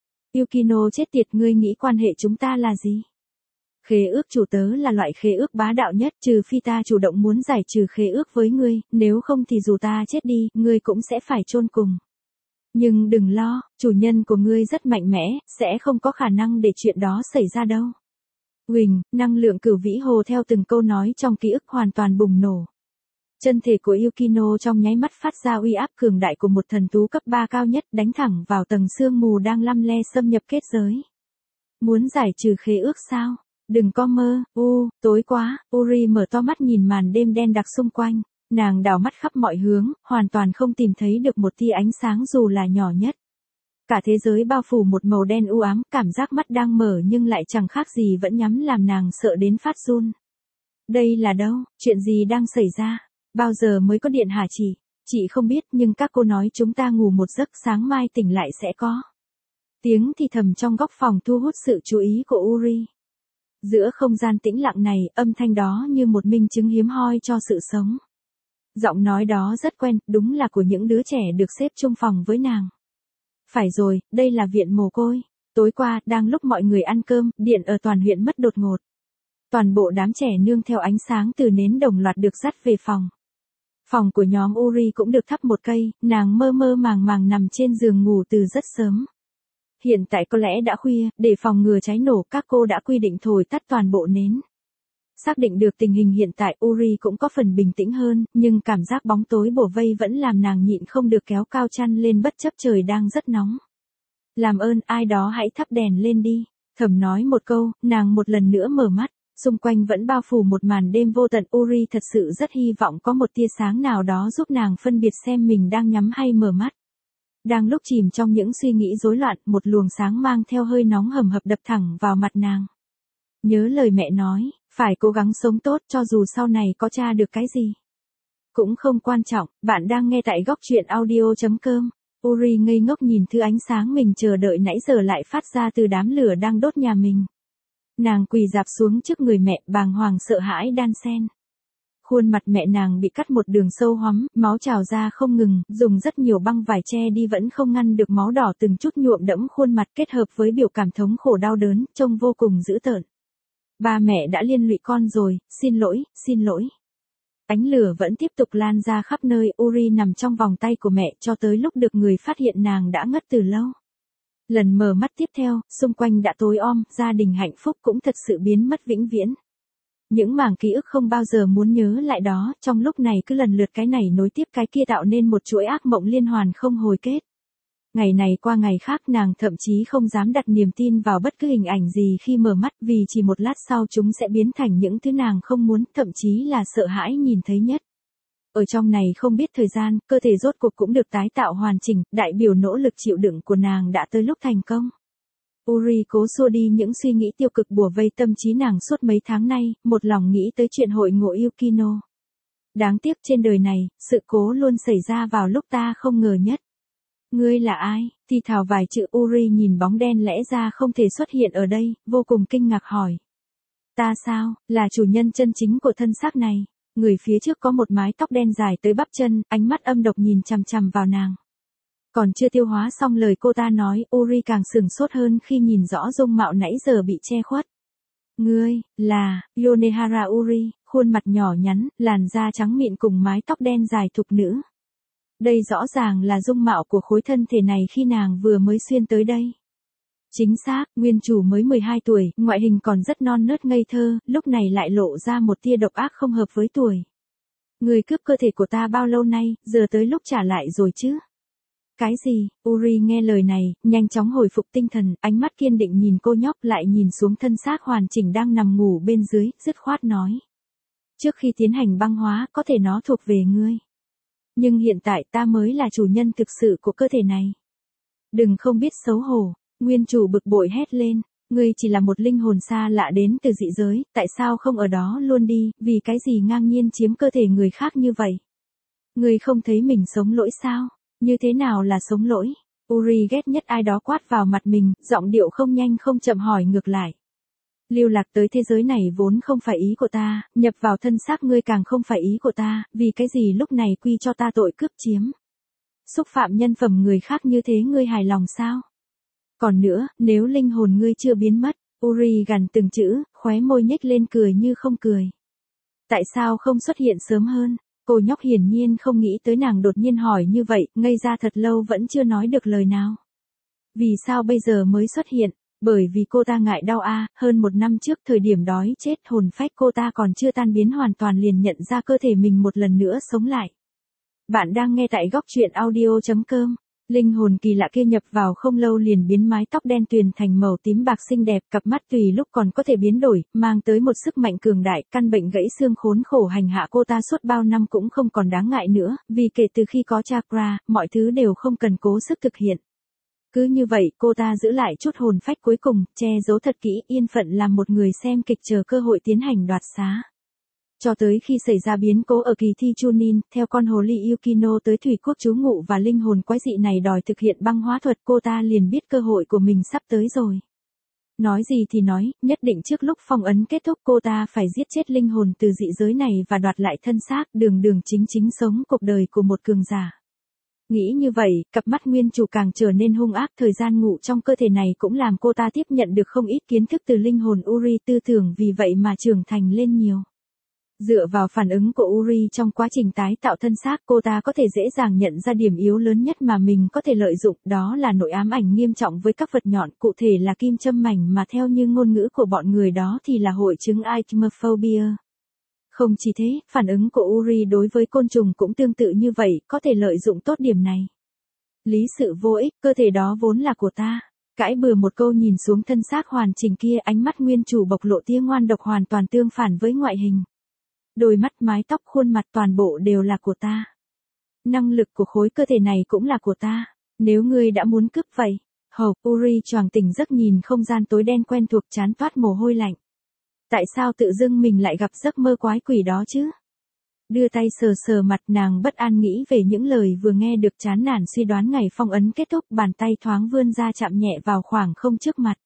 Yukino chết tiệt, ngươi nghĩ quan hệ chúng ta là gì? Khế ước chủ tớ là loại khế ước bá đạo nhất, trừ phi ta chủ động muốn giải trừ khế ước với ngươi, nếu không thì dù ta chết đi, ngươi cũng sẽ phải chôn cùng. Nhưng đừng lo, chủ nhân của ngươi rất mạnh mẽ, sẽ không có khả năng để chuyện đó xảy ra đâu. Huỳnh, năng lượng cửu vĩ hồ theo từng câu nói trong ký ức hoàn toàn bùng nổ. Chân thể của Yukino trong nháy mắt phát ra uy áp cường đại của một thần tú cấp 3 cao nhất, đánh thẳng vào tầng sương mù đang lăm le xâm nhập kết giới. Muốn giải trừ khế ước sao? Đừng có mơ, tối quá. Uri mở to mắt nhìn màn đêm đen đặc xung quanh, nàng đảo mắt khắp mọi hướng, hoàn toàn không tìm thấy được một tia ánh sáng dù là nhỏ nhất. Cả thế giới bao phủ một màu đen u ám, cảm giác mắt đang mở nhưng lại chẳng khác gì vẫn nhắm, làm nàng sợ đến phát run. Đây là đâu? Chuyện gì đang xảy ra? Bao giờ mới có điện hả chị? Chị không biết, nhưng các cô nói chúng ta ngủ một giấc, sáng mai tỉnh lại sẽ có. Tiếng thì thầm trong góc phòng thu hút sự chú ý của Uri. Giữa không gian tĩnh lặng này, âm thanh đó như một minh chứng hiếm hoi cho sự sống. Giọng nói đó rất quen, đúng là của những đứa trẻ được xếp chung phòng với nàng. Phải rồi, đây là viện mồ côi. Tối qua, đang lúc mọi người ăn cơm, điện ở toàn huyện mất đột ngột. Toàn bộ đám trẻ nương theo ánh sáng từ nến đồng loạt được dắt về phòng. Phòng của nhóm Uri cũng được thắp một cây, nàng mơ mơ màng màng nằm trên giường ngủ từ rất sớm. Hiện tại có lẽ đã khuya, để phòng ngừa cháy nổ, các cô đã quy định thổi tắt toàn bộ nến. Xác định được tình hình hiện tại, Uri cũng có phần bình tĩnh hơn, nhưng cảm giác bóng tối bủa vây vẫn làm nàng nhịn không được kéo cao chăn lên bất chấp trời đang rất nóng. Làm ơn, ai đó hãy thắp đèn lên đi. Thầm nói một câu, nàng một lần nữa mở mắt. Xung quanh vẫn bao phủ một màn đêm vô tận. Uri thật sự rất hy vọng có một tia sáng nào đó giúp nàng phân biệt xem mình đang nhắm hay mở mắt. Đang lúc chìm trong những suy nghĩ rối loạn, một luồng sáng mang theo hơi nóng hầm hập đập thẳng vào mặt nàng. Nhớ lời mẹ nói, phải cố gắng sống tốt cho dù sau này có tra được cái gì. Cũng không quan trọng, bạn đang nghe tại góc truyện audio.com. Uri ngây ngốc nhìn thứ ánh sáng mình chờ đợi nãy giờ lại phát ra từ đám lửa đang đốt nhà mình. Nàng quỳ rạp xuống trước người mẹ, bàng hoàng sợ hãi đan xen. Khuôn mặt mẹ nàng bị cắt một đường sâu hoắm, máu trào ra không ngừng, dùng rất nhiều băng vải che đi vẫn không ngăn được máu đỏ từng chút nhuộm đẫm khuôn mặt, kết hợp với biểu cảm thống khổ đau đớn, trông vô cùng dữ tợn. Ba mẹ đã liên lụy con rồi, xin lỗi, xin lỗi. Ánh lửa vẫn tiếp tục lan ra khắp nơi. Uri nằm trong vòng tay của mẹ cho tới lúc được người phát hiện nàng đã ngất từ lâu. Lần mở mắt tiếp theo, xung quanh đã tối om, gia đình hạnh phúc cũng thật sự biến mất vĩnh viễn. Những mảng ký ức không bao giờ muốn nhớ lại đó, trong lúc này cứ lần lượt cái này nối tiếp cái kia tạo nên một chuỗi ác mộng liên hoàn không hồi kết. Ngày này qua ngày khác, nàng thậm chí không dám đặt niềm tin vào bất cứ hình ảnh gì khi mở mắt, vì chỉ một lát sau chúng sẽ biến thành những thứ nàng không muốn, thậm chí là sợ hãi nhìn thấy nhất. Ở trong này không biết thời gian, cơ thể rốt cuộc cũng được tái tạo hoàn chỉnh, đại biểu nỗ lực chịu đựng của nàng đã tới lúc thành công. Uri cố xua đi những suy nghĩ tiêu cực bủa vây tâm trí nàng suốt mấy tháng nay, một lòng nghĩ tới chuyện hội ngộ Yukino. Đáng tiếc trên đời này, sự cố luôn xảy ra vào lúc ta không ngờ nhất. Ngươi là ai? Thì thào vài chữ. Uri nhìn bóng đen lẽ ra không thể xuất hiện ở đây, vô cùng kinh ngạc hỏi. Ta sao, là chủ nhân chân chính của thân xác này? Người phía trước có một mái tóc đen dài tới bắp chân, ánh mắt âm độc nhìn chằm chằm vào nàng. Còn chưa tiêu hóa xong lời cô ta nói, Uri càng sửng sốt hơn khi nhìn rõ dung mạo nãy giờ bị che khuất. Ngươi, là, Yonehara Uri, khuôn mặt nhỏ nhắn, làn da trắng mịn cùng mái tóc đen dài thục nữ. Đây rõ ràng là dung mạo của khối thân thể này khi nàng vừa mới xuyên tới đây. Chính xác, nguyên chủ mới 12 tuổi, ngoại hình còn rất non nớt ngây thơ, lúc này lại lộ ra một tia độc ác không hợp với tuổi. Người cướp cơ thể của ta bao lâu nay, giờ tới lúc trả lại rồi chứ? Cái gì? Uri nghe lời này, nhanh chóng hồi phục tinh thần, ánh mắt kiên định nhìn cô nhóc, lại nhìn xuống thân xác hoàn chỉnh đang nằm ngủ bên dưới, dứt khoát nói. Trước khi tiến hành băng hóa, có thể nó thuộc về ngươi. Nhưng hiện tại ta mới là chủ nhân thực sự của cơ thể này. Đừng không biết xấu hổ. Nguyên chủ bực bội hét lên, ngươi chỉ là một linh hồn xa lạ đến từ dị giới, tại sao không ở đó luôn đi, vì cái gì ngang nhiên chiếm cơ thể người khác như vậy? Ngươi không thấy mình sống lỗi sao? Như thế nào là sống lỗi? Uri ghét nhất ai đó quát vào mặt mình, giọng điệu không nhanh không chậm hỏi ngược lại. Lưu lạc tới thế giới này vốn không phải ý của ta, nhập vào thân xác ngươi càng không phải ý của ta, vì cái gì lúc này quy cho ta tội cướp chiếm? Xúc phạm nhân phẩm người khác như thế ngươi hài lòng sao? Còn nữa, nếu linh hồn ngươi chưa biến mất, Uri gằn từng chữ, khóe môi nhếch lên cười như không cười. Tại sao không xuất hiện sớm hơn? Cô nhóc hiển nhiên không nghĩ tới nàng đột nhiên hỏi như vậy, ngây ra thật lâu vẫn chưa nói được lời nào. Vì sao bây giờ mới xuất hiện? Bởi vì cô ta ngại đau hơn 1 năm trước thời điểm đói chết hồn phách cô ta còn chưa tan biến hoàn toàn liền nhận ra cơ thể mình một lần nữa sống lại. Bạn đang nghe tại góc truyện audio.com. Linh hồn kỳ lạ kia nhập vào không lâu liền biến mái tóc đen tuyền thành màu tím bạc xinh đẹp, cặp mắt tùy lúc còn có thể biến đổi, mang tới một sức mạnh cường đại, căn bệnh gãy xương khốn khổ hành hạ cô ta suốt bao năm cũng không còn đáng ngại nữa, vì kể từ khi có chakra, mọi thứ đều không cần cố sức thực hiện. Cứ như vậy, cô ta giữ lại chút hồn phách cuối cùng, che giấu thật kỹ, yên phận làm một người xem kịch chờ cơ hội tiến hành đoạt xá. Cho tới khi xảy ra biến cố ở kỳ thi Chunin, theo con hồ ly Yukino tới thủy quốc trú ngụ và linh hồn quái dị này đòi thực hiện băng hóa thuật, cô ta liền biết cơ hội của mình sắp tới rồi. Nói gì thì nói, nhất định trước lúc phong ấn kết thúc cô ta phải giết chết linh hồn từ dị giới này và đoạt lại thân xác, đường đường chính chính sống cuộc đời của một cường giả. Nghĩ như vậy, cặp mắt nguyên chủ càng trở nên hung ác, thời gian ngủ trong cơ thể này cũng làm cô ta tiếp nhận được không ít kiến thức từ linh hồn Uri, tư tưởng vì vậy mà trưởng thành lên nhiều. Dựa vào phản ứng của Uri trong quá trình tái tạo thân xác, cô ta có thể dễ dàng nhận ra điểm yếu lớn nhất mà mình có thể lợi dụng, đó là nỗi ám ảnh nghiêm trọng với các vật nhọn, cụ thể là kim châm mảnh mà theo như ngôn ngữ của bọn người đó thì là hội chứng arachnophobia. Không chỉ thế, phản ứng của Uri đối với côn trùng cũng tương tự như vậy, có thể lợi dụng tốt điểm này. Lý sự vô ích, cơ thể đó vốn là của ta. Cãi bừa một câu nhìn xuống thân xác hoàn chỉnh kia, ánh mắt nguyên chủ bộc lộ tia ngoan độc hoàn toàn tương phản với ngoại hình. Đôi mắt, mái tóc, khuôn mặt toàn bộ đều là của ta. Năng lực của khối cơ thể này cũng là của ta. Nếu ngươi đã muốn cướp vậy. Uri choàng tỉnh giấc nhìn không gian tối đen quen thuộc, trán toát mồ hôi lạnh. Tại sao tự dưng mình lại gặp giấc mơ quái quỷ đó chứ? Đưa tay sờ sờ mặt, nàng bất an nghĩ về những lời vừa nghe được, chán nản suy đoán ngày phong ấn kết thúc, bàn tay thoáng vươn ra chạm nhẹ vào khoảng không trước mặt.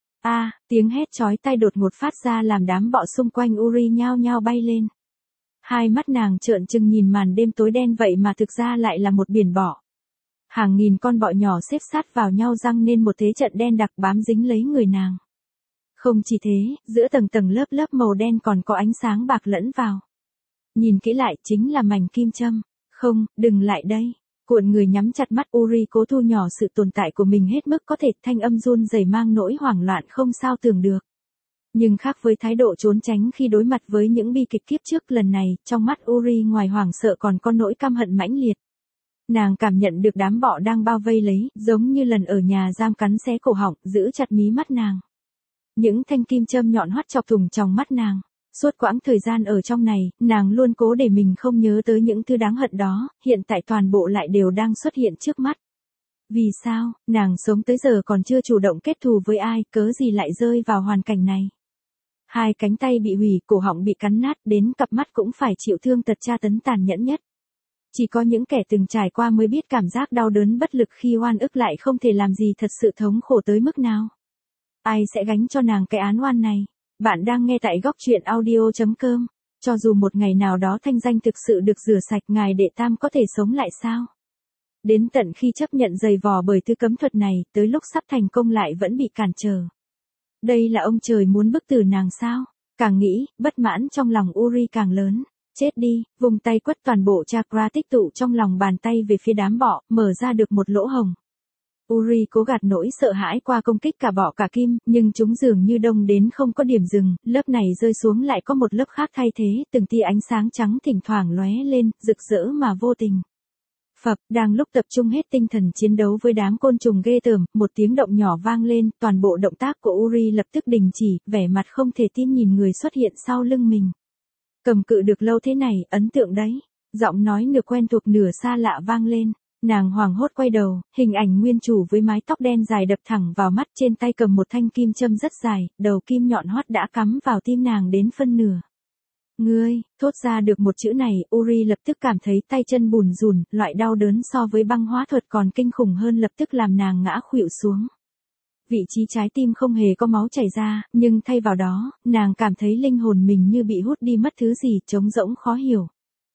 Tiếng hét chói tai đột ngột phát ra làm đám bọ xung quanh Uri nhao nhao bay lên. Hai mắt nàng trợn trừng nhìn màn đêm tối đen vậy mà thực ra lại là một biển bọ. Hàng nghìn con bọ nhỏ xếp sát vào nhau răng nên một thế trận đen đặc bám dính lấy người nàng. Không chỉ thế, giữa tầng tầng lớp lớp màu đen còn có ánh sáng bạc lẫn vào. Nhìn kỹ lại chính là mảnh kim châm. Không, đừng lại đây. Cuộn người nhắm chặt mắt, Uri cố thu nhỏ sự tồn tại của mình hết mức có thể, thanh âm run rẩy mang nỗi hoảng loạn không sao tưởng được. Nhưng khác với thái độ trốn tránh khi đối mặt với những bi kịch kiếp trước, lần này, trong mắt Uri ngoài hoảng sợ còn có nỗi căm hận mãnh liệt. Nàng cảm nhận được đám bọ đang bao vây lấy, giống như lần ở nhà giam cắn xé cổ họng, giữ chặt mí mắt nàng. Những thanh kim châm nhọn hoắt chọc thủng trong mắt nàng. Suốt quãng thời gian ở trong này, nàng luôn cố để mình không nhớ tới những thứ đáng hận đó, hiện tại toàn bộ lại đều đang xuất hiện trước mắt. Vì sao, nàng sống tới giờ còn chưa chủ động kết thù với ai, cớ gì lại rơi vào hoàn cảnh này? Hai cánh tay bị hủy, cổ họng bị cắn nát, đến cặp mắt cũng phải chịu thương tật tra tấn tàn nhẫn nhất. Chỉ có những kẻ từng trải qua mới biết cảm giác đau đớn bất lực khi oan ức lại không thể làm gì, thật sự thống khổ tới mức nào. Ai sẽ gánh cho nàng cái án oan này? Bạn đang nghe tại góc truyện audio.com. Cho dù một ngày nào đó thanh danh thực sự được rửa sạch, ngài đệ tam có thể sống lại sao? Đến tận khi chấp nhận giày vò bởi thứ cấm thuật này, tới lúc sắp thành công lại vẫn bị cản trở. Đây là ông trời muốn bức tử nàng sao? Càng nghĩ, bất mãn trong lòng Uri càng lớn. Chết đi, vùng tay quất toàn bộ chakra tích tụ trong lòng bàn tay về phía đám bọ, mở ra được một lỗ hồng. Uri cố gạt nỗi sợ hãi qua công kích cả bọ cả kim, nhưng chúng dường như đông đến không có điểm dừng, lớp này rơi xuống lại có một lớp khác thay thế, từng tia ánh sáng trắng thỉnh thoảng lóe lên, rực rỡ mà vô tình. Đang lúc tập trung hết tinh thần chiến đấu với đám côn trùng ghê tởm, một tiếng động nhỏ vang lên, toàn bộ động tác của Uri lập tức đình chỉ, vẻ mặt không thể tin nhìn người xuất hiện sau lưng mình. Cầm cự được lâu thế này, ấn tượng đấy. Giọng nói nửa quen thuộc nửa xa lạ vang lên. Nàng hoảng hốt quay đầu, hình ảnh nguyên chủ với mái tóc đen dài đập thẳng vào mắt, trên tay cầm một thanh kim châm rất dài, đầu kim nhọn hoắt đã cắm vào tim nàng đến phân nửa. Ngươi, thốt ra được một chữ này, Uri lập tức cảm thấy tay chân bùn rùn, loại đau đớn so với băng hóa thuật còn kinh khủng hơn, lập tức làm nàng ngã khuỵu xuống. Vị trí trái tim không hề có máu chảy ra, nhưng thay vào đó, nàng cảm thấy linh hồn mình như bị hút đi mất thứ gì, trống rỗng khó hiểu.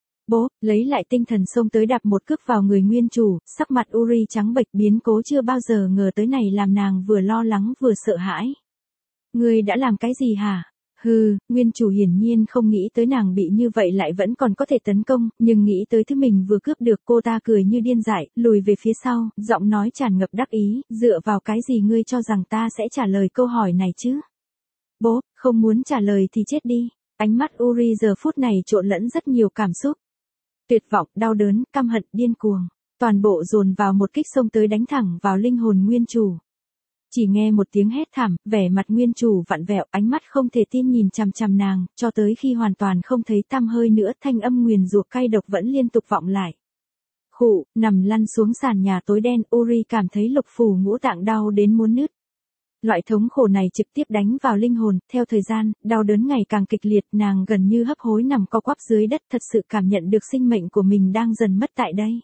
Lấy lại tinh thần xông tới đạp một cước vào người nguyên chủ, sắc mặt Uri trắng bệch, biến cố chưa bao giờ ngờ tới này làm nàng vừa lo lắng vừa sợ hãi. Ngươi đã làm cái gì hả? Nguyên chủ hiển nhiên không nghĩ tới nàng bị như vậy lại vẫn còn có thể tấn công, nhưng nghĩ tới thứ mình vừa cướp được cô ta cười như điên dại, lùi về phía sau, giọng nói tràn ngập đắc ý, dựa vào cái gì ngươi cho rằng ta sẽ trả lời câu hỏi này chứ? Bố, không muốn trả lời thì chết đi. Ánh mắt Uri giờ phút này trộn lẫn rất nhiều cảm xúc. Tuyệt vọng, đau đớn, căm hận, điên cuồng. Toàn bộ dồn vào một kích xông tới đánh thẳng vào linh hồn nguyên chủ. Chỉ nghe một tiếng hét thảm, vẻ mặt nguyên chủ vặn vẹo, ánh mắt không thể tin nhìn chằm chằm nàng, cho tới khi hoàn toàn không thấy tăm hơi nữa, thanh âm nguyền rủa cay độc vẫn liên tục vọng lại. Khụ, nằm lăn xuống sàn nhà tối đen, Uri cảm thấy lục phủ ngũ tạng đau đến muốn nứt. Loại thống khổ này trực tiếp đánh vào linh hồn, theo thời gian, đau đớn ngày càng kịch liệt, nàng gần như hấp hối nằm co quắp dưới đất, thật sự cảm nhận được sinh mệnh của mình đang dần mất tại đây.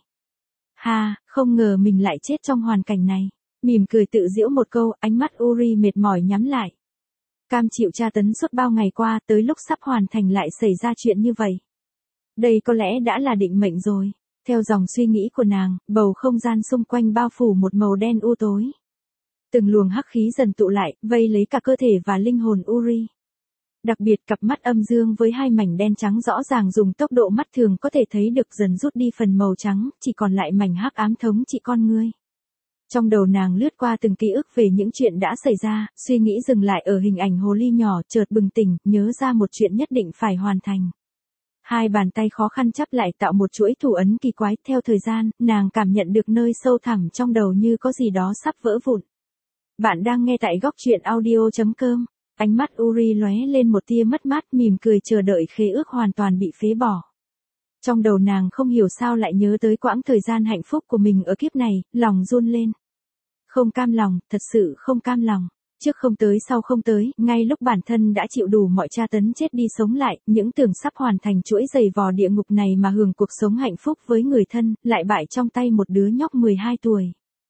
Không ngờ mình lại chết trong hoàn cảnh này. Mỉm cười tự giễu một câu, ánh mắt Uri mệt mỏi nhắm lại. Cam chịu tra tấn suốt bao ngày qua, tới lúc sắp hoàn thành lại xảy ra chuyện như vậy. Đây có lẽ đã là định mệnh rồi. Theo dòng suy nghĩ của nàng, bầu không gian xung quanh bao phủ một màu đen u tối. Từng luồng hắc khí dần tụ lại, vây lấy cả cơ thể và linh hồn Uri. Đặc biệt cặp mắt âm dương với hai mảnh đen trắng rõ ràng dùng tốc độ mắt thường có thể thấy được dần rút đi phần màu trắng, chỉ còn lại mảnh hắc ám thống trị con ngươi. Trong đầu nàng lướt qua từng ký ức về những chuyện đã xảy ra, suy nghĩ dừng lại ở hình ảnh hồ ly nhỏ, chợt bừng tỉnh, nhớ ra một chuyện nhất định phải hoàn thành. Hai bàn tay khó khăn chắp lại tạo một chuỗi thủ ấn kỳ quái, theo thời gian, nàng cảm nhận được nơi sâu thẳm trong đầu như có gì đó sắp vỡ vụn. Bạn đang nghe tại góc truyện audio.com. Ánh mắt Uri lóe lên một tia mất mát, mỉm cười chờ đợi khế ước hoàn toàn bị phế bỏ. Trong đầu nàng không hiểu sao lại nhớ tới quãng thời gian hạnh phúc của mình ở kiếp này, lòng run lên. Không cam lòng, thật sự không cam lòng. Trước không tới sau không tới, ngay lúc bản thân đã chịu đủ mọi tra tấn chết đi sống lại, những tưởng sắp hoàn thành chuỗi giày vò địa ngục này mà hưởng cuộc sống hạnh phúc với người thân, lại bại trong tay một đứa nhóc 12 tuổi.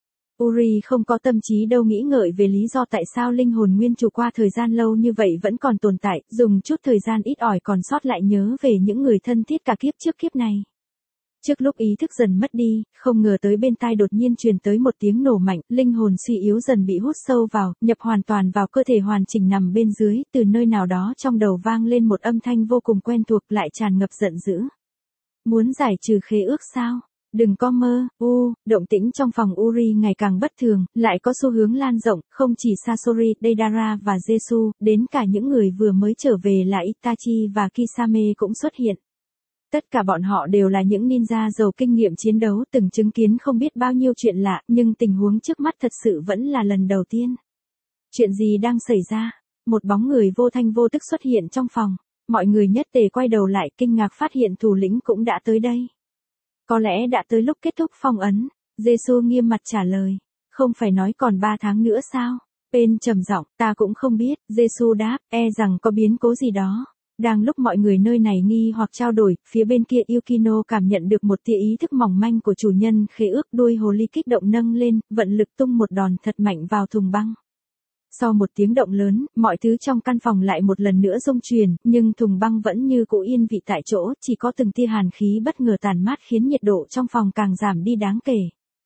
Uri không có tâm trí đâu nghĩ ngợi về lý do tại sao linh hồn nguyên chủ qua thời gian lâu như vậy vẫn còn tồn tại, dùng chút thời gian ít ỏi còn sót lại nhớ về những người thân thiết cả kiếp trước kiếp này. Trước lúc ý thức dần mất đi, không ngờ tới bên tai đột nhiên truyền tới một tiếng nổ mạnh, linh hồn suy yếu dần bị hút sâu vào, nhập hoàn toàn vào cơ thể hoàn chỉnh nằm bên dưới, từ nơi nào đó trong đầu vang lên một âm thanh vô cùng quen thuộc lại tràn ngập giận dữ. Muốn giải trừ khế ước sao? Đừng có mơ, động tĩnh trong phòng Uri ngày càng bất thường, lại có xu hướng lan rộng, không chỉ Sasori, Deidara và Jesu, đến cả những người vừa mới trở về là Itachi và Kisame cũng xuất hiện. Tất cả bọn họ đều là những ninja giàu kinh nghiệm chiến đấu từng chứng kiến không biết bao nhiêu chuyện lạ, nhưng tình huống trước mắt thật sự vẫn là lần đầu tiên. Chuyện gì đang xảy ra? Một bóng người vô thanh vô tức xuất hiện trong phòng. Mọi người nhất tề quay đầu lại kinh ngạc phát hiện thủ lĩnh cũng đã tới đây. Có lẽ đã tới lúc kết thúc phong ấn. Jesu nghiêm mặt trả lời. Không phải nói còn 3 tháng nữa sao? Pen trầm giọng, ta cũng không biết. Jesu đáp, rằng có biến cố gì đó. Đang lúc mọi người nơi này nghi hoặc trao đổi, phía bên kia Yukino cảm nhận được một tia ý thức mỏng manh của chủ nhân khế ước, đuôi hồ ly kích động nâng lên, vận lực tung một đòn thật mạnh vào thùng băng. Sau một tiếng động lớn, mọi thứ trong căn phòng lại một lần nữa rung chuyển, nhưng thùng băng vẫn như cũ yên vị tại chỗ, chỉ có từng tia hàn khí bất ngờ tàn mát khiến nhiệt độ trong phòng càng giảm đi đáng kể.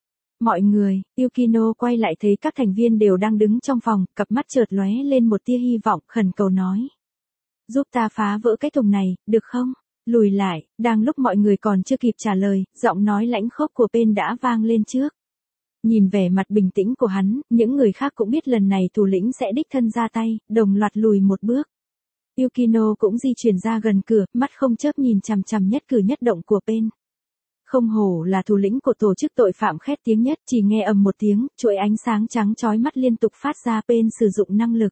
Mọi người, Yukino quay lại thấy các thành viên đều đang đứng trong phòng, cặp mắt chợt lóe lên một tia hy vọng, khẩn cầu nói. Giúp ta phá vỡ cái thùng này, được không? Lùi lại, đang lúc mọi người còn chưa kịp trả lời, giọng nói lãnh khốc của Pen đã vang lên trước. Nhìn vẻ mặt bình tĩnh của hắn, những người khác cũng biết lần này thủ lĩnh sẽ đích thân ra tay, đồng loạt lùi một bước. Yukino cũng di chuyển ra gần cửa, mắt không chớp nhìn chằm chằm nhất cử nhất động của Pen. Không hổ là thủ lĩnh của tổ chức tội phạm khét tiếng nhất, chỉ nghe ầm một tiếng, chuỗi ánh sáng trắng chói mắt liên tục phát ra. Pen sử dụng năng lực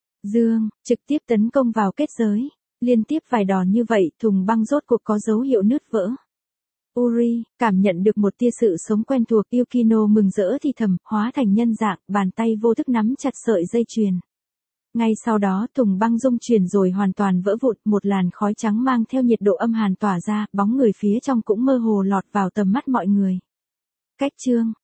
trực tiếp tấn công vào kết giới. Liên tiếp vài đòn như vậy, thùng băng rốt cuộc có dấu hiệu nứt vỡ. Uri, cảm nhận được một tia sự sống quen thuộc, Yukino mừng rỡ thì thầm, hóa thành nhân dạng, bàn tay vô thức nắm chặt sợi dây chuyền. Ngay sau đó thùng băng rung chuyển rồi hoàn toàn vỡ vụn, một làn khói trắng mang theo nhiệt độ âm hàn tỏa ra, bóng người phía trong cũng mơ hồ lọt vào tầm mắt mọi người. Cách chương